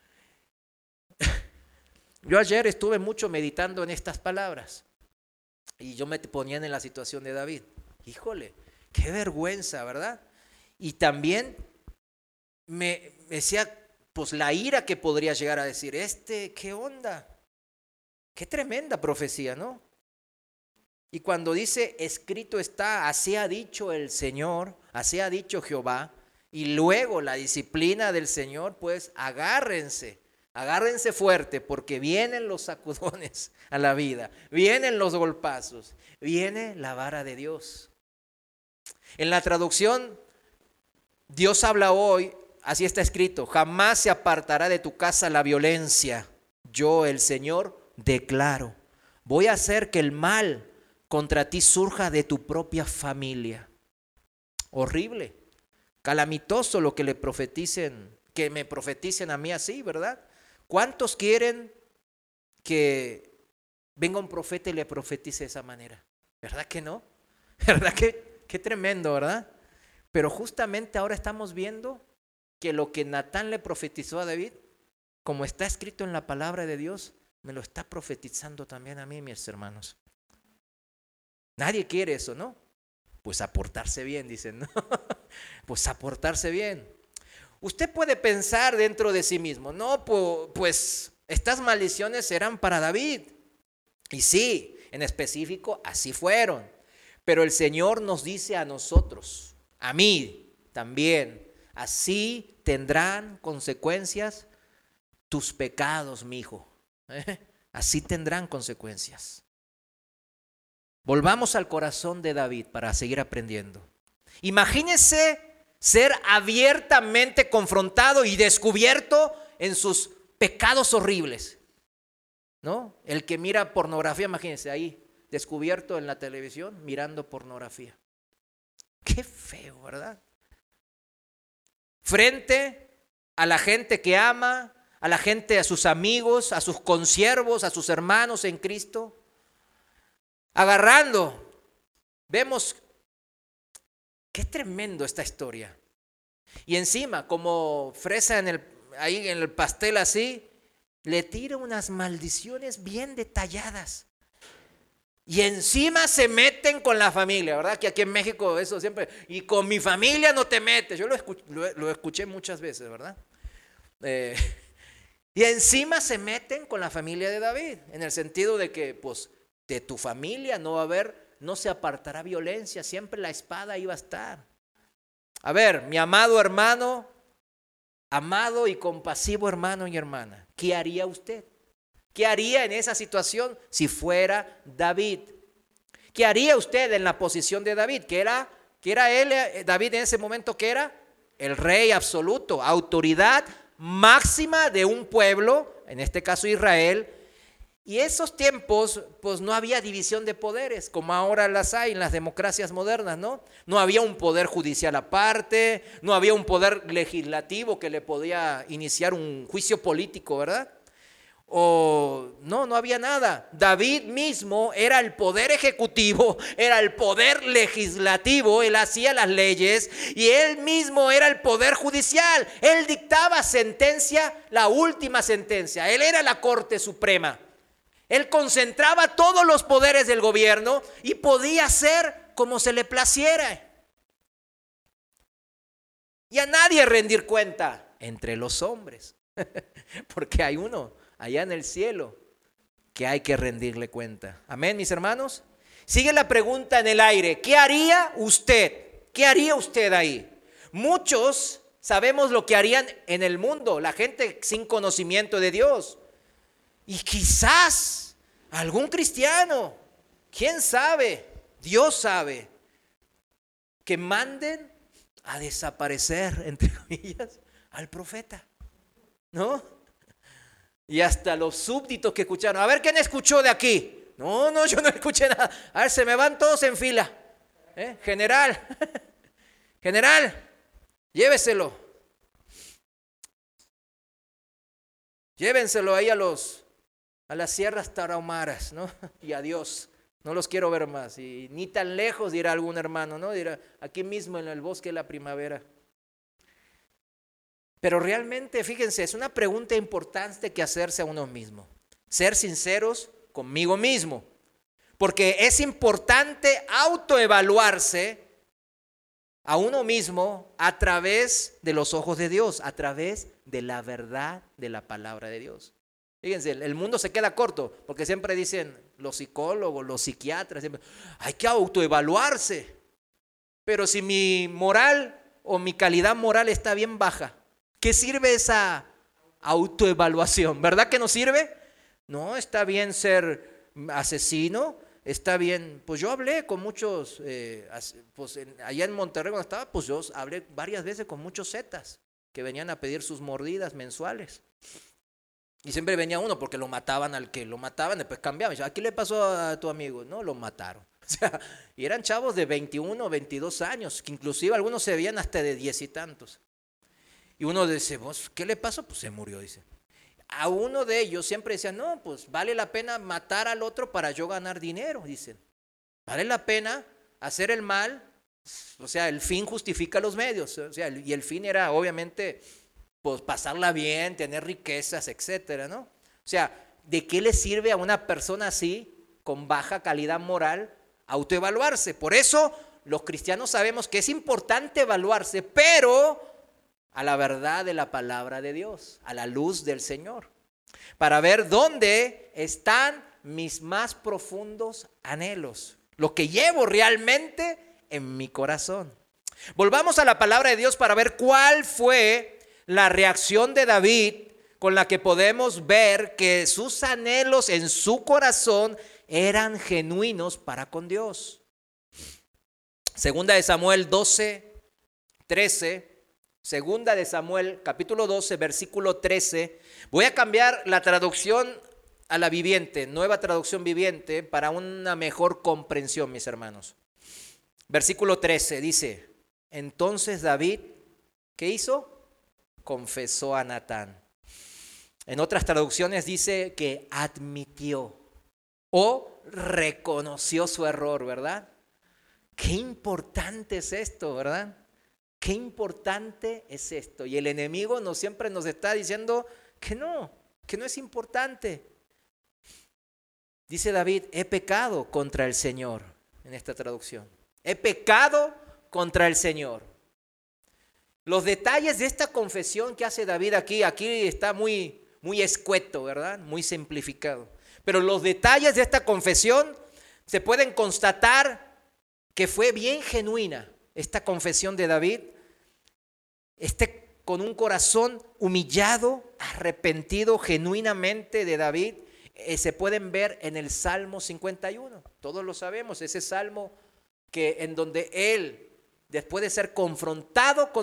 Yo ayer estuve mucho meditando en estas palabras y yo me ponía en la situación de David. Híjole, qué vergüenza, ¿verdad? Y también me decía, pues la ira que podría llegar a decir, ¿qué onda? Qué tremenda profecía, ¿no? Y cuando dice, escrito está, así ha dicho el Señor, así ha dicho Jehová, y luego la disciplina del Señor, pues agárrense fuerte, porque vienen los sacudones a la vida, vienen los golpazos, viene la vara de Dios. En la traducción, Dios habla hoy, así está escrito, jamás se apartará de tu casa la violencia. Yo, el Señor, declaro, voy a hacer que el mal contra ti surja de tu propia familia. Horrible, calamitoso lo que le profeticen, que me profeticen a mí así, ¿verdad? ¿Cuántos quieren que venga un profeta y le profetice de esa manera. ¿Verdad que no? ¿Verdad que qué tremendo, verdad? Pero justamente ahora estamos viendo que lo que Natán le profetizó a David, como está escrito en la palabra de Dios, me lo está profetizando también a mí, mis hermanos. Nadie quiere eso, ¿no? Pues a portarse bien, dicen, ¿no? Pues a portarse bien. Usted puede pensar dentro de sí mismo, no, pues estas maldiciones eran para David. Y sí, en específico, así fueron. Pero el Señor nos dice a nosotros, a mí también, así tendrán consecuencias tus pecados, mi hijo. Así tendrán consecuencias. Volvamos al corazón de David para seguir aprendiendo. Imagínese ser abiertamente confrontado y descubierto en sus pecados horribles, ¿no? El que mira pornografía, imagínese ahí, descubierto en la televisión, mirando pornografía. Qué feo, ¿verdad? Frente a la gente que ama, a la gente, a sus amigos, a sus consiervos, a sus hermanos en Cristo. Agarrando, vemos qué tremendo esta historia. Y encima, como fresa ahí en el pastel así, le tira unas maldiciones bien detalladas. Y encima se meten con la familia, ¿verdad? Que aquí en México eso siempre, y con mi familia no te metes. Yo lo escuché muchas veces, ¿verdad? Y encima se meten con la familia de David, en el sentido de que, pues, de tu familia no va a haber, no se apartará violencia, siempre la espada iba a estar. A ver, mi amado hermano, amado y compasivo hermano y hermana, ¿qué haría usted? ¿Qué haría en esa situación si fuera David? ¿Qué haría usted en la posición de David? ¿Qué era él, David en ese momento? ¿Qué era? El rey absoluto, autoridad máxima de un pueblo, en este caso Israel. Y esos tiempos, pues no había división de poderes, como ahora las hay en las democracias modernas, ¿no? No había un poder judicial aparte, no había un poder legislativo que le podía iniciar un juicio político, ¿verdad? No había nada. David mismo era el poder ejecutivo, era el poder legislativo, él hacía las leyes y él mismo era el poder judicial. Él dictaba sentencia, la última sentencia, él era la Corte Suprema. Él concentraba todos los poderes del gobierno y podía hacer como se le placiera. Y a nadie rendir cuenta entre los hombres, porque hay uno allá en el cielo que hay que rendirle cuenta. Amén, mis hermanos. Sigue la pregunta en el aire. ¿Qué haría usted? ¿Qué haría usted ahí? Muchos sabemos lo que harían en el mundo, la gente sin conocimiento de Dios. Y quizás algún cristiano, quién sabe, Dios sabe, que manden a desaparecer, entre comillas, al profeta, ¿no? Y hasta los súbditos que escucharon, a ver, ¿quién escuchó de aquí? No, yo no escuché nada. A ver, se me van todos en fila. General, lléveselo. Llévenselo ahí a las sierras tarahumaras, ¿no? Y adiós, no los quiero ver más. Y ni tan lejos, dirá algún hermano, ¿no? Dirá, aquí mismo en el bosque de la primavera. Pero realmente, fíjense, es una pregunta importante que hacerse a uno mismo. Ser sinceros conmigo mismo. Porque es importante autoevaluarse a uno mismo a través de los ojos de Dios, a través de la verdad de la palabra de Dios. Fíjense, el mundo se queda corto, porque siempre dicen los psicólogos, los psiquiatras, siempre, hay que autoevaluarse. Pero si mi moral o mi calidad moral está bien baja, ¿qué sirve esa autoevaluación? ¿Verdad que no sirve? No, está bien ser asesino, está bien. Pues yo hablé con muchos, allá en Monterrey cuando estaba, pues yo hablé varias veces con muchos zetas que venían a pedir sus mordidas mensuales. Y siempre venía uno porque lo mataban al que lo mataban, después cambiaban. ¿A qué le pasó a tu amigo? No, lo mataron. O sea, y eran chavos de 21, 22 años, que inclusive algunos se veían hasta de 10 y tantos. Y uno dice, ¿vos qué le pasó? Pues se murió, dice. a uno de ellos siempre decía, no, pues vale la pena matar al otro para yo ganar dinero, dicen. Vale la pena hacer el mal, o sea, el fin justifica los medios, o sea, y el fin era obviamente pues pasarla bien, tener riquezas, etcétera, ¿no? O sea, ¿de qué le sirve a una persona así, con baja calidad moral, autoevaluarse? Por eso los cristianos sabemos que es importante evaluarse, pero a la verdad de la palabra de Dios, a la luz del Señor, para ver dónde están mis más profundos anhelos, lo que llevo realmente en mi corazón. Volvamos a la palabra de Dios para ver cuál fue la reacción de David, con la que podemos ver que sus anhelos en su corazón eran genuinos para con Dios. Segunda de Samuel 12, 13. Segunda de Samuel, capítulo 12, versículo 13. Voy a cambiar la traducción a la viviente, nueva traducción viviente, para una mejor comprensión, mis hermanos. Versículo 13 dice, entonces David, ¿qué hizo? Confesó a Natán. En otras traducciones dice que admitió o reconoció su error, ¿verdad? Qué importante es esto, ¿verdad? Qué importante es esto. Y el enemigo siempre nos está diciendo que no es importante. Dice David, he pecado contra el Señor, en esta traducción. He pecado contra el Señor. Los detalles de esta confesión que hace David aquí está muy escueto, ¿verdad? Muy simplificado. Pero los detalles de esta confesión se pueden constatar que fue bien genuina. Esta confesión de David, con un corazón humillado, arrepentido genuinamente de David, se pueden ver en el Salmo 51. Todos lo sabemos, ese salmo en donde él, después de ser confrontado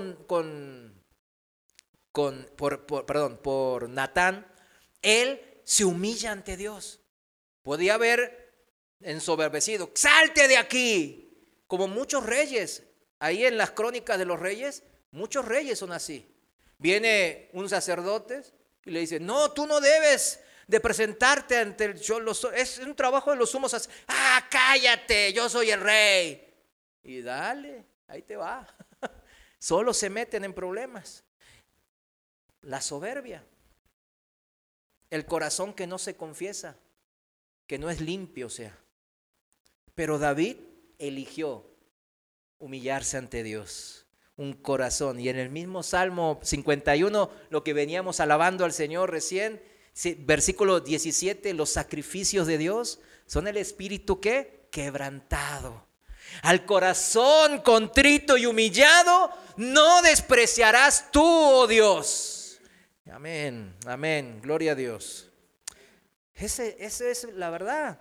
por Natán, él se humilla ante Dios. Podía haber ensoberbecido, salte de aquí, como muchos reyes. Ahí en las crónicas de los reyes, muchos reyes son así. Viene un sacerdote y le dice, no, tú no debes de presentarte ante es un trabajo de los sumos sacerdotes. Cállate, yo soy el rey. Y dale, ahí te va. Solo se meten en problemas. La soberbia, el corazón que no se confiesa, que no es limpio, o sea. Pero David eligió humillarse ante Dios, un corazón. Y en el mismo Salmo 51, lo que veníamos alabando al Señor recién, versículo 17, los sacrificios de Dios son el espíritu ¿qué? Quebrantado. Al corazón contrito y humillado no despreciarás tú, oh Dios. Amén, amén, gloria a Dios. Esa es la verdad.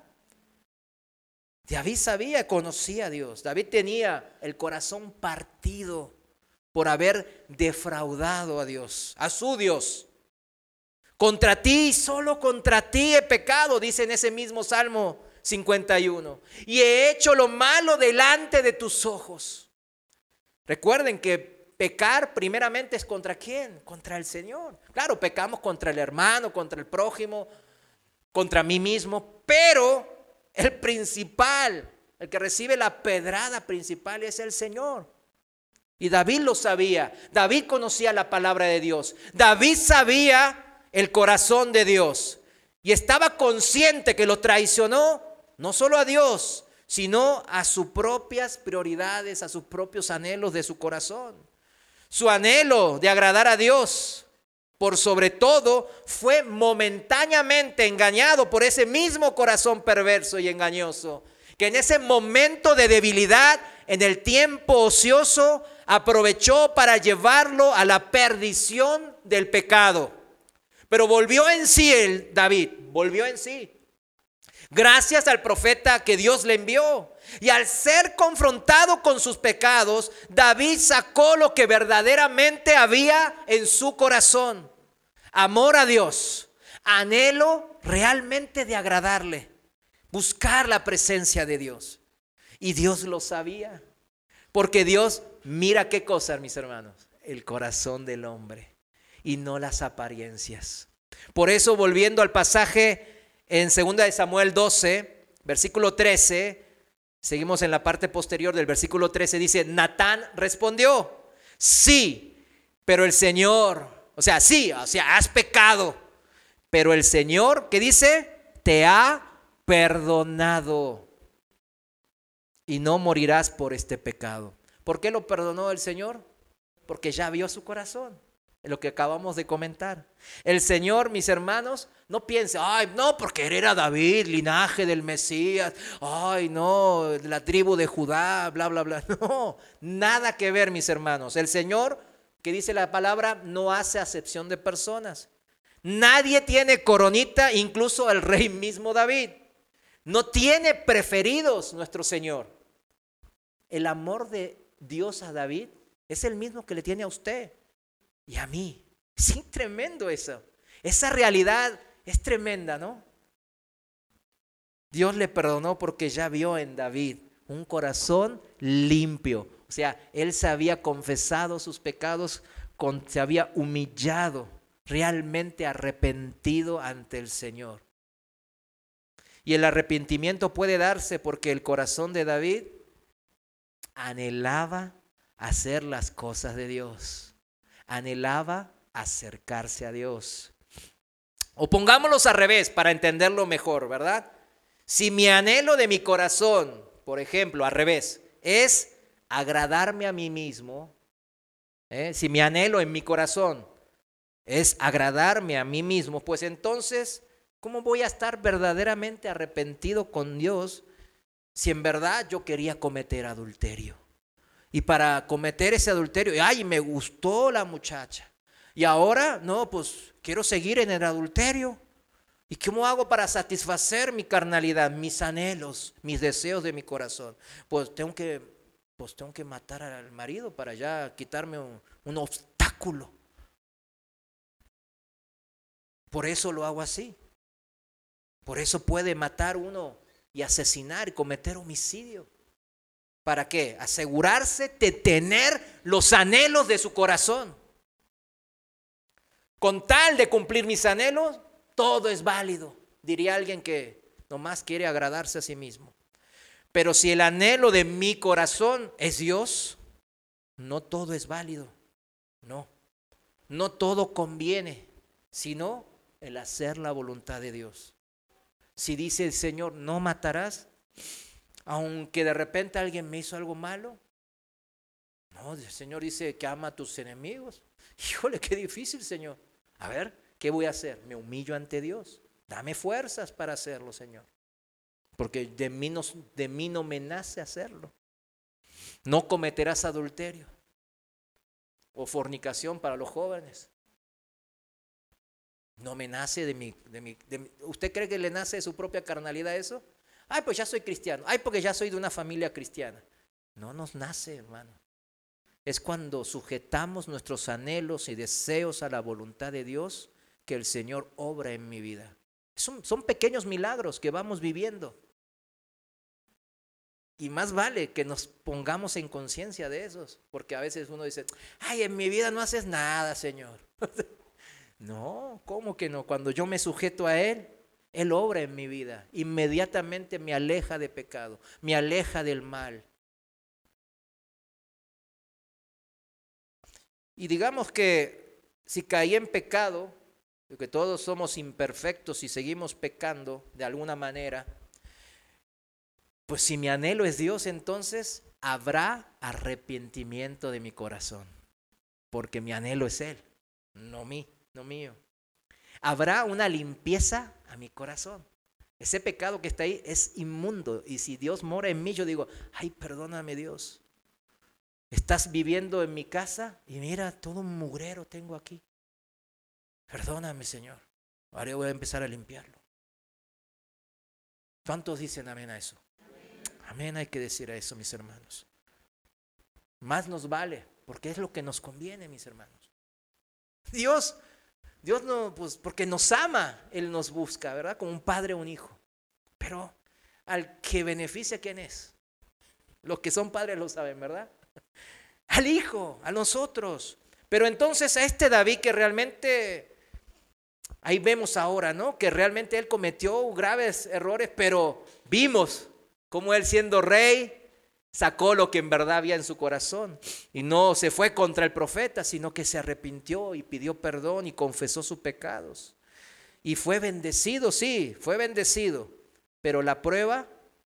David sabía, conocía a Dios. David tenía el corazón partido por haber defraudado a Dios, a su Dios. Contra ti, solo contra ti he pecado, dice en ese mismo Salmo 51. Y he hecho lo malo delante de tus ojos. Recuerden que pecar primeramente es ¿contra quién? Contra el Señor. Claro, pecamos contra el hermano, contra el prójimo, contra mí mismo, pero el principal, el que recibe la pedrada principal es el Señor. Y David lo sabía. David conocía la palabra de Dios. David sabía el corazón de Dios. Y estaba consciente que lo traicionó no solo a Dios, sino a sus propias prioridades, a sus propios anhelos de su corazón. Su anhelo de agradar a Dios, por sobre todo, fue momentáneamente engañado por ese mismo corazón perverso y engañoso, que en ese momento de debilidad, en el tiempo ocioso, aprovechó para llevarlo a la perdición del pecado. Pero volvió en sí David, volvió en sí. Gracias al profeta que Dios le envió. Y al ser confrontado con sus pecados, David sacó lo que verdaderamente había en su corazón. Amor a Dios, anhelo realmente de agradarle, buscar la presencia de Dios. Y Dios lo sabía, porque Dios mira qué cosa, mis hermanos, el corazón del hombre y no las apariencias. Por eso, volviendo al pasaje en 2 de Samuel 12, versículo 13, seguimos en la parte posterior del versículo 13, dice, Natán respondió, sí, pero el Señor, has pecado, pero el Señor, ¿qué dice? Te ha perdonado y no morirás por este pecado. ¿Por qué lo perdonó el Señor? Porque ya vio su corazón, en lo que acabamos de comentar. El Señor, mis hermanos, no piense, ay, no, porque era David, linaje del Mesías, ay, no, de la tribu de Judá, bla, bla, bla. No, nada que ver, mis hermanos. El Señor, que dice la palabra, no hace acepción de personas. Nadie tiene coronita, incluso el rey mismo David. No tiene preferidos nuestro Señor. El amor de Dios a David es el mismo que le tiene a usted y a mí. Es tremendo eso. Esa realidad es tremenda, ¿no? Dios le perdonó porque ya vio en David un corazón limpio. O sea, él se había confesado sus pecados, se había humillado, realmente arrepentido ante el Señor. Y el arrepentimiento puede darse porque el corazón de David anhelaba hacer las cosas de Dios, anhelaba acercarse a Dios. O pongámoslos al revés para entenderlo mejor, ¿verdad? Si mi anhelo de mi corazón, por ejemplo, al revés, es agradarme a mí mismo, si mi anhelo en mi corazón es agradarme a mí mismo, pues entonces, ¿cómo voy a estar verdaderamente arrepentido con Dios si en verdad yo quería cometer adulterio? Y para cometer ese adulterio, ay, me gustó la muchacha. Y ahora, no, pues quiero seguir en el adulterio. ¿Y cómo hago para satisfacer mi carnalidad, mis anhelos, mis deseos de mi corazón? Pues tengo que matar al marido para ya quitarme un obstáculo. Por eso lo hago así. Por eso puede matar uno y asesinar y cometer homicidio. ¿Para qué? Asegurarse de tener los anhelos de su corazón. Con tal de cumplir mis anhelos, todo es válido. Diría alguien que nomás quiere agradarse a sí mismo. Pero si el anhelo de mi corazón es Dios, no todo es válido. No todo conviene, sino el hacer la voluntad de Dios. Si dice el Señor, no matarás, aunque de repente alguien me hizo algo malo. No, el Señor dice que ama a tus enemigos. Híjole, qué difícil, Señor. A ver, ¿qué voy a hacer? Me humillo ante Dios. Dame fuerzas para hacerlo, Señor. Porque de mí no me nace hacerlo. No cometerás adulterio o fornicación para los jóvenes. No me nace de mi. ¿Usted cree que le nace de su propia carnalidad eso? Ay, pues ya soy cristiano. Ay, porque ya soy de una familia cristiana. No nos nace, hermano. Es cuando sujetamos nuestros anhelos y deseos a la voluntad de Dios que el Señor obra en mi vida. Son pequeños milagros que vamos viviendo. Y más vale que nos pongamos en conciencia de esos. Porque a veces uno dice, ay, en mi vida no haces nada, Señor. No, ¿cómo que no? Cuando yo me sujeto a Él, Él obra en mi vida. Inmediatamente me aleja de pecado, me aleja del mal. Y digamos que si caí en pecado, porque todos somos imperfectos y seguimos pecando de alguna manera, pues si mi anhelo es Dios, entonces habrá arrepentimiento de mi corazón, porque mi anhelo es Él, no mío. Habrá una limpieza a mi corazón. Ese pecado que está ahí es inmundo, y si Dios mora en mí, yo digo, ay, perdóname, Dios. Estás viviendo en mi casa y mira, todo un mugrero tengo aquí. Perdóname, Señor. Ahora voy a empezar a limpiarlo. ¿Cuántos dicen amén a eso? Amén, hay que decir a eso, mis hermanos. Más nos vale, porque es lo que nos conviene, mis hermanos. Dios no, pues porque nos ama, Él nos busca, ¿verdad? Como un padre o un hijo. Pero al que beneficia, ¿quién es? Los que son padres lo saben, ¿verdad? Al hijo, a nosotros. Pero entonces a este David que realmente Ahí vemos ahora, ¿no? Que realmente él cometió graves errores, pero vimos cómo él, siendo rey, sacó lo que en verdad había en su corazón. Y no se fue contra el profeta, sino que se arrepintió y pidió perdón y confesó sus pecados. Y fue bendecido, sí, fue bendecido. Pero la prueba,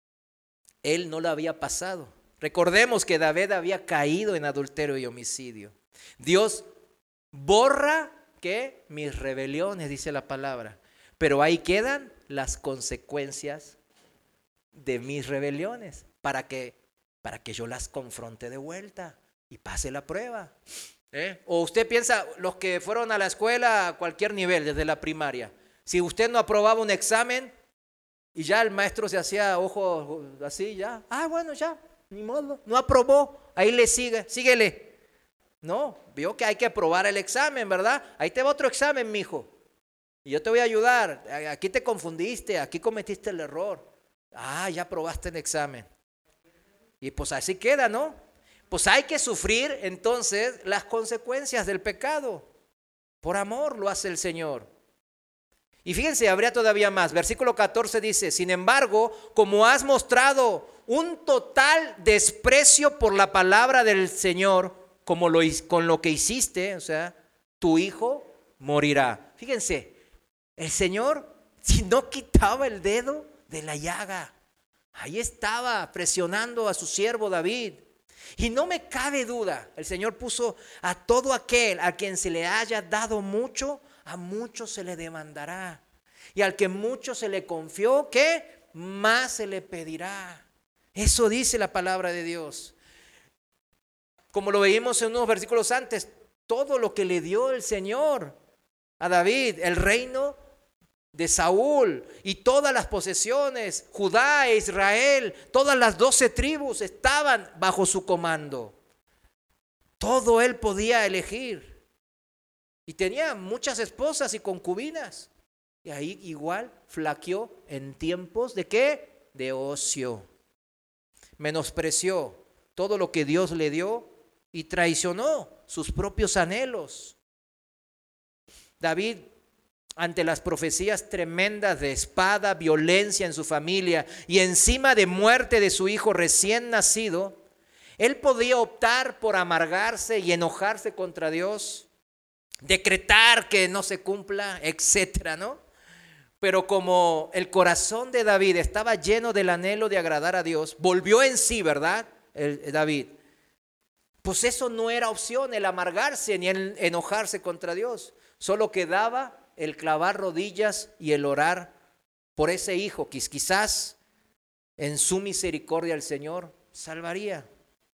él no la había pasado. Recordemos que David había caído en adulterio y homicidio. Dios borra, ¿qué? Mis rebeliones, dice la palabra. Pero ahí quedan las consecuencias de mis rebeliones para que yo las confronte de vuelta y pase la prueba. O usted piensa, los que fueron a la escuela a cualquier nivel, desde la primaria, si usted no aprobaba un examen y ya el maestro se hacía ojo así, ya, bueno, ya, ni modo, no aprobó, ahí le síguele. No, vio que hay que aprobar el examen, ¿verdad? Ahí te va otro examen, mijo, y yo te voy a ayudar. Aquí te confundiste, aquí cometiste el error. Ya aprobaste el examen. Y pues así queda, ¿no? Pues hay que sufrir entonces las consecuencias del pecado. Por amor lo hace el Señor. Y fíjense, habría todavía más. Versículo 14 dice: sin embargo, como has mostrado un total desprecio por la palabra del Señor, con lo que hiciste, o sea, tu hijo morirá. Fíjense, el Señor, si no quitaba el dedo de la llaga, ahí estaba presionando a su siervo David. Y no me cabe duda, el Señor puso: a todo aquel a quien se le haya dado mucho, a mucho se le demandará. Y al que mucho se le confió, ¿qué? Más se le pedirá. Eso dice la palabra de Dios. Como lo veíamos en unos versículos antes, todo lo que le dio el Señor a David, el reino de Saúl y todas las posesiones, Judá e Israel, todas las 12 tribus estaban bajo su comando. Todo él podía elegir. Y tenía muchas esposas y concubinas. Y ahí igual flaqueó en tiempos de ¿qué? De ocio. Menospreció todo lo que Dios le dio y traicionó sus propios anhelos. David, ante las profecías tremendas de espada, violencia en su familia y encima de muerte de su hijo recién nacido, él podía optar por amargarse y enojarse contra Dios, decretar que no se cumpla, etcétera, ¿no? Pero como el corazón de David estaba lleno del anhelo de agradar a Dios, volvió en sí, ¿verdad? David. Pues eso no era opción, el amargarse ni el enojarse contra Dios. Solo quedaba el clavar rodillas y el orar por ese hijo que quizás en su misericordia el Señor salvaría.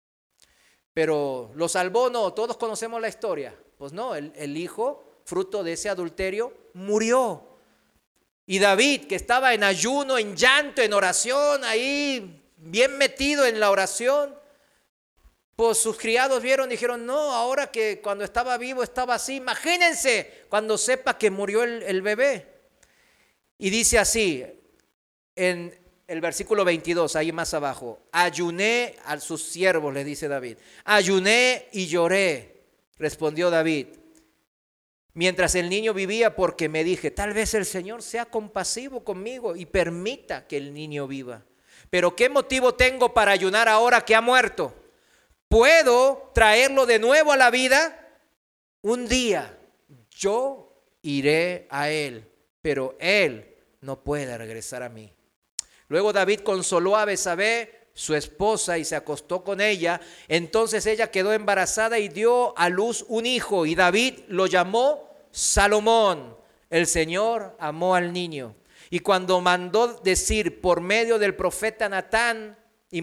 Pero lo salvó, no, todos conocemos la historia. Pues no, el hijo, fruto de ese adulterio, murió. Y David, que estaba en ayuno, en llanto, en oración, ahí bien metido en la oración, pues sus criados vieron y dijeron: no, ahora que cuando estaba vivo estaba así, imagínense cuando sepa que murió el bebé. Y dice así, en el versículo 22, ahí más abajo: ayuné a sus siervos, le dice David, ayuné y lloré, respondió David, mientras el niño vivía, porque me dije: tal vez el Señor sea compasivo conmigo y permita que el niño viva. Pero ¿qué motivo tengo para ayunar ahora que ha muerto? ¿Puedo traerlo de nuevo a la vida? Un día yo iré a él, pero él no puede regresar a mí. Luego David consoló a Betsabé, su esposa, y se acostó con ella. Entonces ella quedó embarazada y dio a luz un hijo, y David lo llamó Salomón. El Señor amó al niño. Y cuando mandó decir por medio del profeta Natán,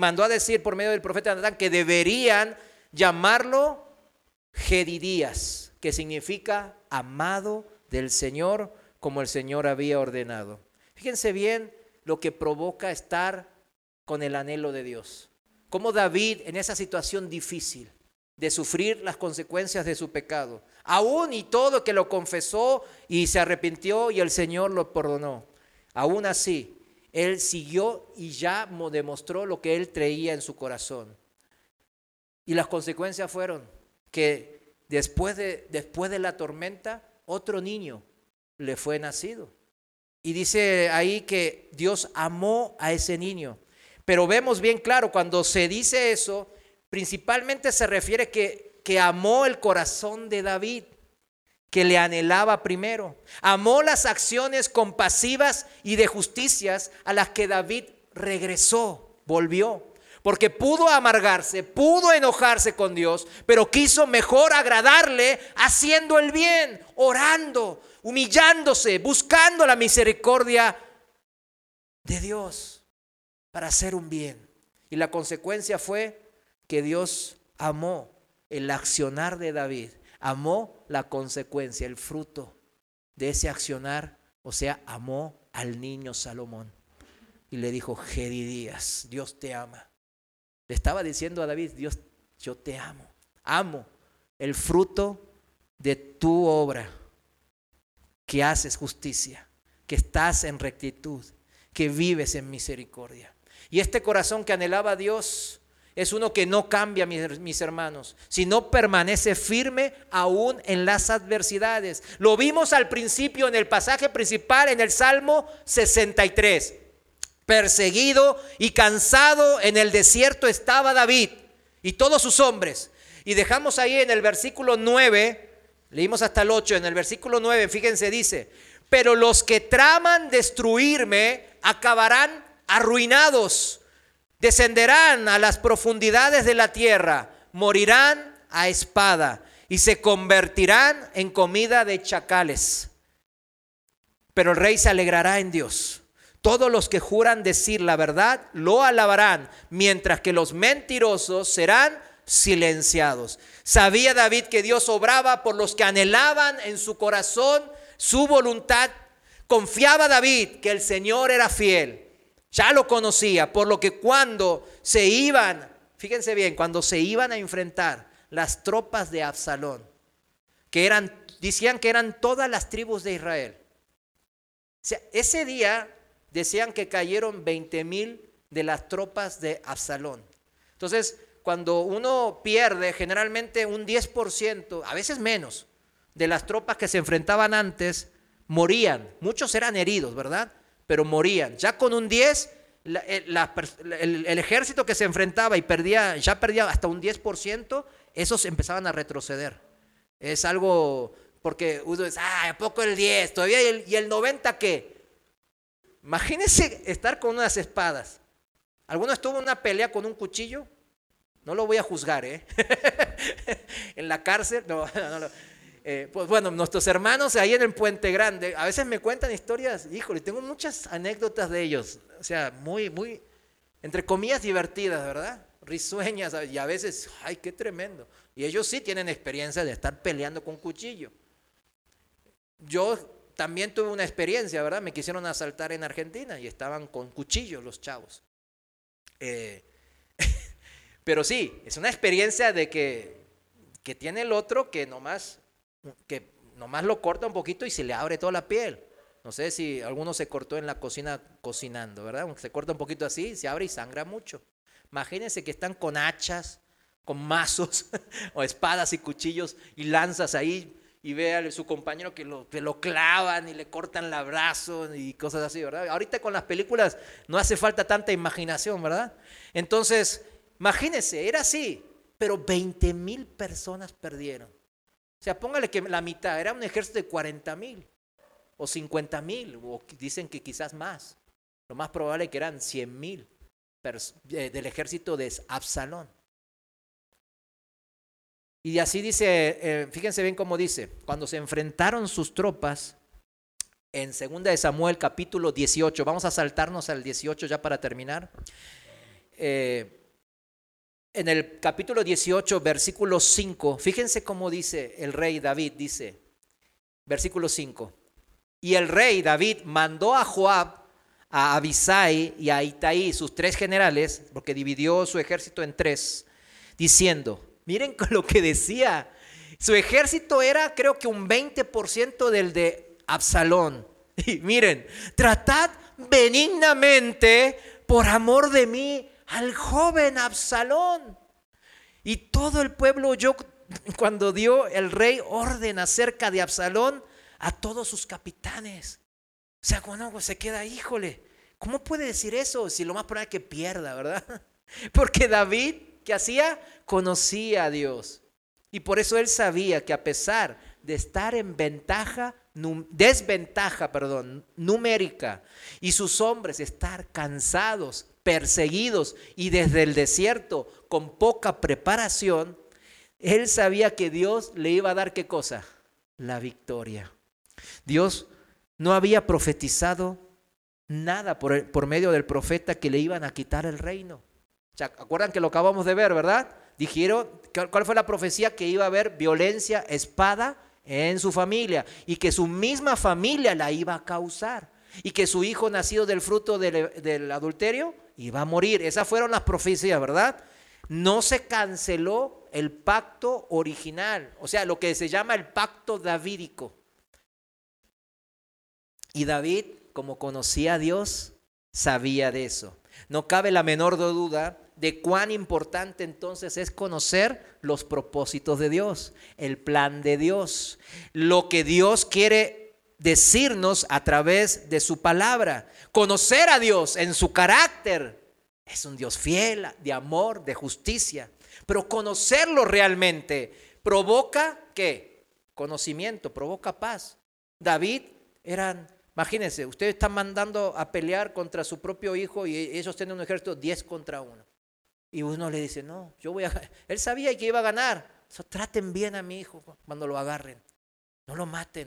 que deberían llamarlo Jedidías, que significa amado del Señor, como el Señor había ordenado. Fíjense bien lo que provoca estar con el anhelo de Dios. Como David, en esa situación difícil de sufrir las consecuencias de su pecado, aún y todo que lo confesó y se arrepintió y el Señor lo perdonó, aún así él siguió y ya demostró lo que él creía en su corazón. Y las consecuencias fueron que después de la tormenta, otro niño le fue nacido. Y dice ahí que Dios amó a ese niño. Pero vemos bien claro, cuando se dice eso, principalmente se refiere que amó el corazón de David, que le anhelaba primero. Amó las acciones compasivas y de justicias a las que David regresó, volvió. Porque pudo amargarse, pudo enojarse con Dios, pero quiso mejor agradarle haciendo el bien, orando, humillándose, buscando la misericordia de Dios para hacer un bien. Y la consecuencia fue que Dios amó el accionar de David, amó la consecuencia, el fruto de ese accionar, o sea, amó al niño Salomón. Y le dijo, Jedidías, Dios te ama. Le estaba diciendo a David, Dios, yo te amo. Amo el fruto de tu obra, que haces justicia, que estás en rectitud, que vives en misericordia. Y este corazón que anhelaba a Dios es uno que no cambia, mis hermanos, sino permanece firme aún en las adversidades. Lo vimos al principio en el pasaje principal, en el Salmo 63. Perseguido y cansado en el desierto estaba David y todos sus hombres. Y dejamos ahí en el versículo 9, leímos hasta el 8, en el versículo 9, fíjense, dice, pero los que traman destruirme acabarán arruinados, descenderán a las profundidades de la tierra, morirán a espada y se convertirán en comida de chacales. Pero el rey se alegrará en Dios. Todos los que juran decir la verdad lo alabarán, mientras que los mentirosos serán silenciados. Sabía David que Dios obraba por los que anhelaban en su corazón su voluntad. Confiaba David que el Señor era fiel. Ya lo conocía, por lo que cuando se iban, fíjense bien, cuando se iban a enfrentar las tropas de Absalón, decían que eran todas las tribus de Israel. O sea, ese día decían que cayeron 20,000 de las tropas de Absalón. Entonces, cuando uno pierde generalmente un 10%, a veces menos, de las tropas que se enfrentaban antes, morían. Muchos eran heridos, ¿verdad? Pero morían. Ya con un 10, el ejército que se enfrentaba y ya perdía hasta un 10%, esos empezaban a retroceder. Es algo, porque uno dice, ¿a poco el 10? Todavía, ¿y el 90 qué? Imagínense estar con unas espadas. ¿Alguno estuvo en una pelea con un cuchillo? No lo voy a juzgar, en la cárcel. No. Pues bueno, nuestros hermanos ahí en el Puente Grande, a veces me cuentan historias, híjole, tengo muchas anécdotas de ellos. O sea, muy, muy, entre comillas, divertidas, ¿verdad? Risueñas, y a veces, ¡ay, qué tremendo! Y ellos sí tienen experiencia de estar peleando con cuchillo. Yo también tuve una experiencia, ¿verdad? Me quisieron asaltar en Argentina y estaban con cuchillos los chavos. Pero sí, es una experiencia de que tiene el otro que nomás lo corta un poquito y se le abre toda la piel. No sé si alguno se cortó en la cocina cocinando, ¿verdad? Se corta un poquito así, se abre y sangra mucho. Imagínense que están con hachas, con mazos o espadas y cuchillos y lanzas ahí. Y ve a su compañero que lo clavan y le cortan el brazo y cosas así, ¿verdad? Ahorita con las películas no hace falta tanta imaginación, ¿verdad? Entonces, imagínense, era así, pero 20,000 personas perdieron. O sea, póngale que la mitad, era un ejército de 40,000 o 50,000, o dicen que quizás más. Lo más probable es que eran 100,000 del ejército de Absalón. Y así dice, fíjense bien cómo dice, cuando se enfrentaron sus tropas, en 2 de Samuel capítulo 18, vamos a saltarnos al 18 ya para terminar. En el capítulo 18, versículo 5, fíjense cómo dice el rey David, dice, versículo 5, y el rey David mandó a Joab, a Abisai y a Itaí, sus 3 generales, porque dividió su ejército en 3, diciendo, miren lo que decía, su ejército era creo que un 20% del de Absalón. Y miren, tratad benignamente por amor de mí al joven Absalón. Y todo el pueblo oyó cuando dio el rey orden acerca de Absalón, a todos sus capitanes. O sea, cuando se queda, híjole, ¿cómo puede decir eso? Si lo más probable es que pierda, ¿verdad? Porque David, ¿qué hacía? Conocía a Dios. Y por eso él sabía que a pesar de estar en desventaja numérica, y sus hombres estar cansados, perseguidos y desde el desierto con poca preparación, él sabía que Dios le iba a dar ¿qué cosa? La victoria. Dios no había profetizado nada por medio del profeta que le iban a quitar el reino. ¿Se acuerdan que lo acabamos de ver, verdad? Dijeron, ¿cuál fue la profecía? Que iba a haber violencia, espada en su familia y que su misma familia la iba a causar y que su hijo nacido del fruto del adulterio iba a morir. Esas fueron las profecías, ¿verdad? No se canceló el pacto original, o sea, lo que se llama el pacto davídico. Y David, como conocía a Dios, sabía de eso. No cabe la menor duda de cuán importante entonces es conocer los propósitos de Dios, el plan de Dios, lo que Dios quiere decirnos a través de su palabra. Conocer a Dios en su carácter. Es un Dios fiel, de amor, de justicia. Pero conocerlo realmente provoca ¿qué? Conocimiento, provoca paz. David imagínense, ustedes están mandando a pelear contra su propio hijo y ellos tienen un ejército 10 contra 1. Y uno le dice, no, él sabía que iba a ganar. Traten bien a mi hijo cuando lo agarren. No lo maten.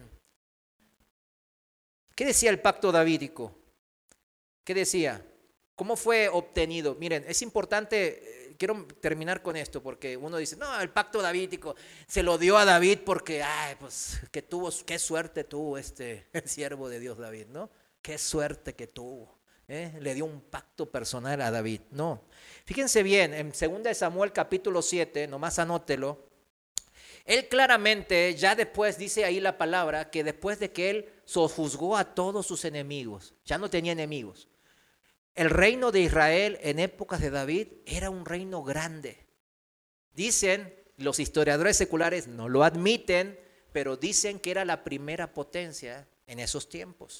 ¿Qué decía el pacto davídico? ¿Qué decía? ¿Cómo fue obtenido? Miren, es importante, quiero terminar con esto porque uno dice, no, el pacto davídico se lo dio a David porque, pues, qué suerte tuvo el siervo de Dios David, ¿no? Qué suerte que tuvo. Le dio un pacto personal a David. No, fíjense bien, en 2 Samuel capítulo 7, nomás anótelo, él claramente, ya después dice ahí la palabra, que después de que él sojuzgó a todos sus enemigos, ya no tenía enemigos. El reino de Israel en épocas de David era un reino grande. Dicen, los historiadores seculares no lo admiten, pero dicen que era la primera potencia en esos tiempos.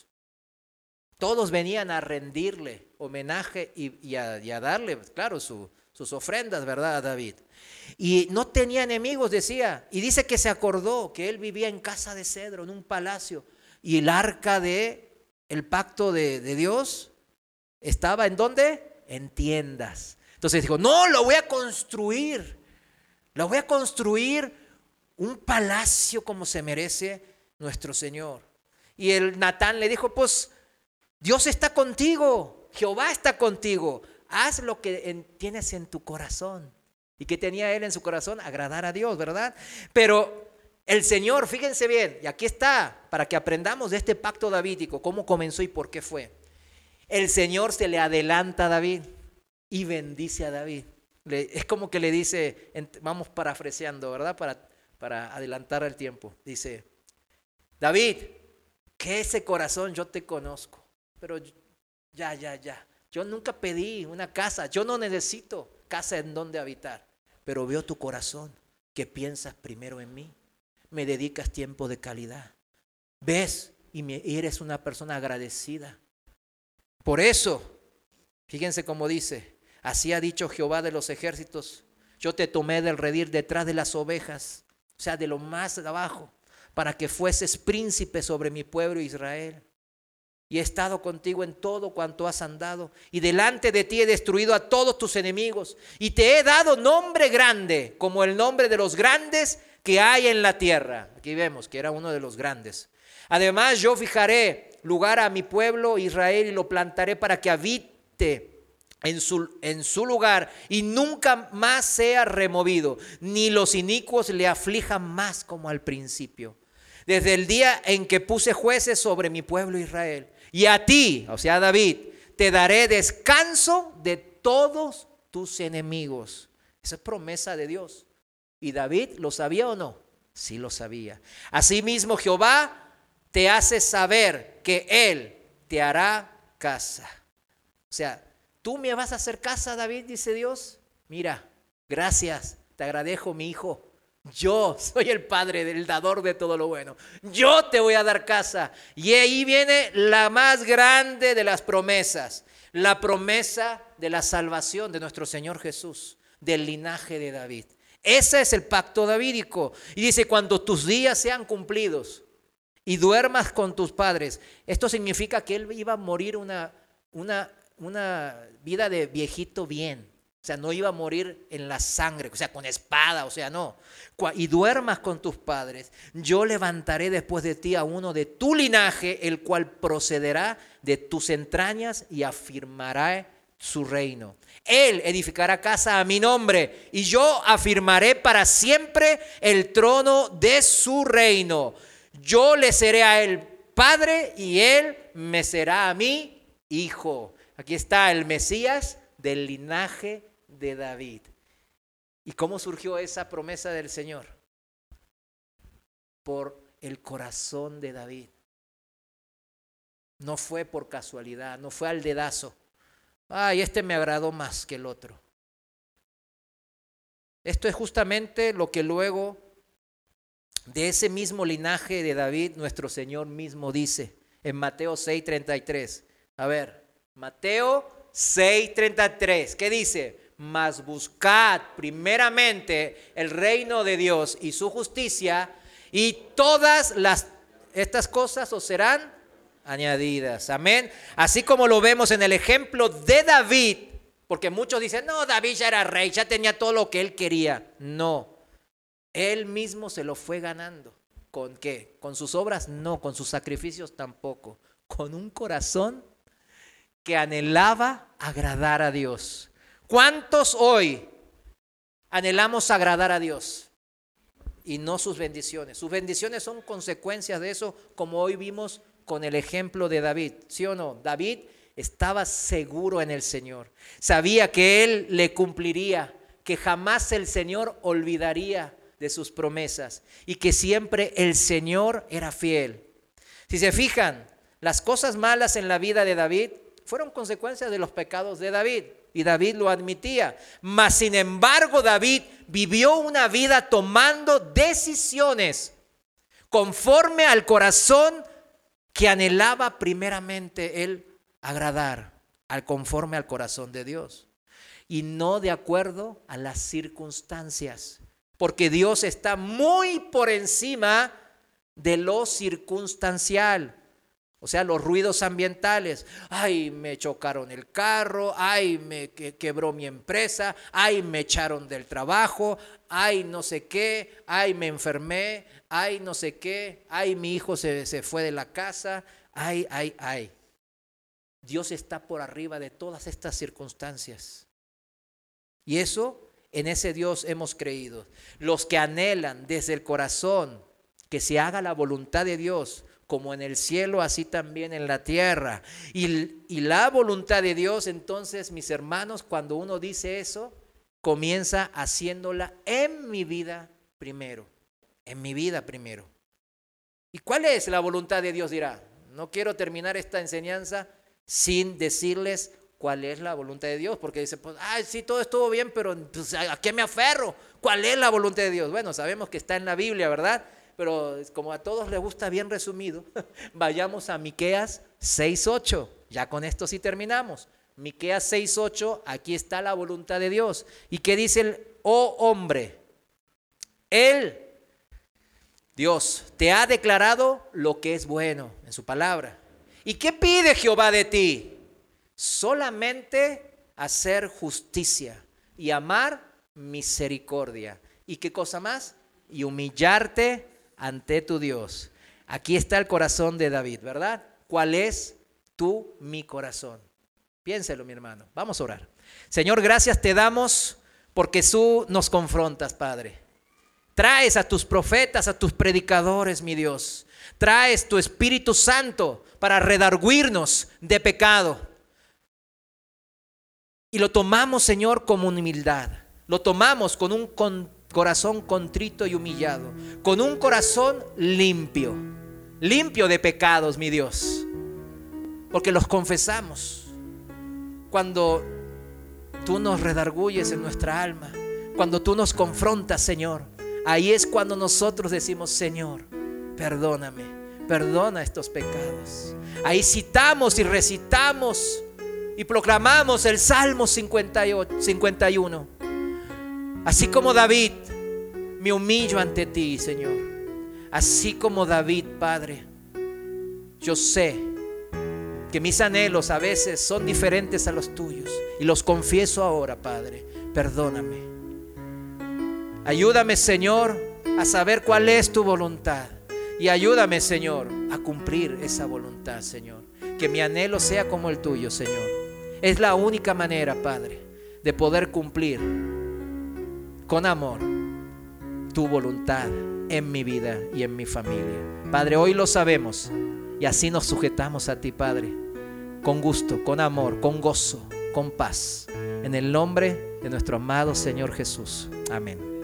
Todos venían a rendirle homenaje y a darle, claro, sus ofrendas, ¿verdad? A David. Y no tenía enemigos, decía. Y dice que se acordó que él vivía en casa de cedro, en un palacio. Y el arca del pacto de Dios estaba ¿en dónde? En tiendas. Entonces dijo, no, lo voy a construir. Lo voy a construir un palacio como se merece nuestro Señor. Y el Natán le dijo, pues, Dios está contigo, Jehová está contigo, haz lo que tienes en tu corazón. ¿Y qué tenía él en su corazón? Agradar a Dios, ¿verdad? Pero el Señor, fíjense bien, y aquí está, para que aprendamos de este pacto davídico, cómo comenzó y por qué fue. El Señor se le adelanta a David y bendice a David. Es como que le dice, vamos parafraseando, ¿verdad? Para adelantar el tiempo. Dice, David, que ese corazón yo te conozco. Pero ya. Yo nunca pedí una casa. Yo no necesito casa en donde habitar. Pero veo tu corazón, que piensas primero en mí. Me dedicas tiempo de calidad. Ves y eres una persona agradecida. Por eso, fíjense cómo dice, así ha dicho Jehová de los ejércitos. Yo te tomé del redil detrás de las ovejas, o sea, de lo más abajo, para que fueses príncipe sobre mi pueblo Israel. Y he estado contigo en todo cuanto has andado, y delante de ti he destruido a todos tus enemigos, y te he dado nombre grande, como el nombre de los grandes que hay en la tierra. Aquí vemos que era uno de los grandes. Además, yo fijaré lugar a mi pueblo Israel y lo plantaré para que habite en su lugar y nunca más sea removido, ni los inicuos le aflijan más como al principio. Desde el día en que puse jueces sobre mi pueblo Israel. Y a ti, o sea, a David, te daré descanso de todos tus enemigos. Esa es promesa de Dios. ¿Y David lo sabía o no? Sí lo sabía. Asimismo, Jehová te hace saber que Él te hará casa. O sea, ¿tú me vas a hacer casa, David? Dice Dios. Mira, gracias, te agradezco, mi hijo. Yo soy el Padre, del dador de todo lo bueno. Yo te voy a dar casa. Y ahí viene la más grande de las promesas. La promesa de la salvación de nuestro Señor Jesús, del linaje de David. Ese es el pacto davídico. Y dice, cuando tus días sean cumplidos y duermas con tus padres. Esto significa que él iba a morir una vida de viejito bien. O sea, no iba a morir en la sangre, o sea, con espada, o sea, no. Y duermas con tus padres, yo levantaré después de ti a uno de tu linaje, el cual procederá de tus entrañas y afirmará su reino. Él edificará casa a mi nombre y yo afirmaré para siempre el trono de su reino. Yo le seré a él padre y él me será a mí hijo. Aquí está el Mesías del linaje de David. ¿Y cómo surgió esa promesa del Señor? Por el corazón de David. No fue por casualidad, no fue al dedazo. Ay, este me agradó más que el otro. Esto es justamente lo que luego de ese mismo linaje de David, nuestro Señor mismo dice en Mateo 6:33. A ver, Mateo 6:33, ¿qué dice? Mas buscad primeramente el reino de Dios y su justicia, y todas estas cosas os serán añadidas. Amén. Así como lo vemos en el ejemplo de David, porque muchos dicen, no, David ya era rey, ya tenía todo lo que él quería. No, él mismo se lo fue ganando. ¿Con qué? ¿Con sus obras? No, con sus sacrificios tampoco. Con un corazón que anhelaba agradar a Dios. ¿Cuántos hoy anhelamos agradar a Dios y no sus bendiciones? Sus bendiciones son consecuencias de eso, como hoy vimos con el ejemplo de David. ¿Sí o no? David estaba seguro en el Señor. Sabía que Él le cumpliría, que jamás el Señor olvidaría de sus promesas y que siempre el Señor era fiel. Si se fijan, las cosas malas en la vida de David fueron consecuencias de los pecados de David. Y David lo admitía. Mas sin embargo, David vivió una vida tomando decisiones conforme al corazón que anhelaba primeramente él agradar, conforme al corazón de Dios. Y no de acuerdo a las circunstancias. Porque Dios está muy por encima de lo circunstancial. O sea, los ruidos ambientales. Ay, me chocaron el carro. Ay, me quebró mi empresa. Ay, me echaron del trabajo. Ay, no sé qué. Ay, me enfermé. Ay, no sé qué. Ay, mi hijo se fue de la casa. Ay. Dios está por arriba de todas estas circunstancias. Y eso, en ese Dios hemos creído. Los que anhelan desde el corazón que se haga la voluntad de Dios, como en el cielo, así también en la tierra. Y la voluntad de Dios, entonces, mis hermanos, cuando uno dice eso, comienza haciéndola en mi vida primero. En mi vida primero. ¿Y cuál es la voluntad de Dios? Dirá, no quiero terminar esta enseñanza sin decirles cuál es la voluntad de Dios. Porque dice, pues, sí, todo estuvo bien, pero pues, ¿a qué me aferro? ¿Cuál es la voluntad de Dios? Bueno, sabemos que está en la Biblia, ¿verdad? Pero como a todos les gusta bien resumido, vayamos a Miqueas 6:8. Ya con esto sí terminamos. Miqueas 6:8, aquí está la voluntad de Dios. ¿Y qué dice el hombre? Él, Dios, te ha declarado lo que es bueno en su palabra. ¿Y qué pide Jehová de ti? Solamente hacer justicia y amar misericordia. ¿Y qué cosa más? Y humillarte ante tu Dios. Aquí está el corazón de David, ¿verdad? ¿Cuál es mi corazón? Piénselo, mi hermano. Vamos a orar. Señor, gracias te damos porque tú nos confrontas, Padre. Traes a tus profetas, a tus predicadores, mi Dios. Traes tu Espíritu Santo para redarguirnos de pecado. Y lo tomamos, Señor, como humildad. Lo tomamos con un corazón contrito y humillado, con un corazón limpio de pecados, mi Dios, porque los confesamos. Cuando tú nos redarguyes en nuestra alma, cuando tú nos confrontas, Señor, ahí es cuando nosotros decimos: Señor, perdóname, perdona estos pecados. Ahí citamos y recitamos y proclamamos el Salmo 51. Así como David, me humillo ante ti, Señor. Así como David, Padre, yo sé que mis anhelos a veces son diferentes a los tuyos y los confieso ahora, Padre. Perdóname. Ayúdame, Señor, a saber cuál es tu voluntad. Y ayúdame, Señor, a cumplir esa voluntad, Señor. Que mi anhelo sea como el tuyo, Señor. Es la única manera, Padre, de poder cumplir con amor tu voluntad en mi vida y en mi familia. Padre, hoy lo sabemos y así nos sujetamos a ti, Padre, con gusto, con amor, con gozo, con paz. En el nombre de nuestro amado Señor Jesús. Amén.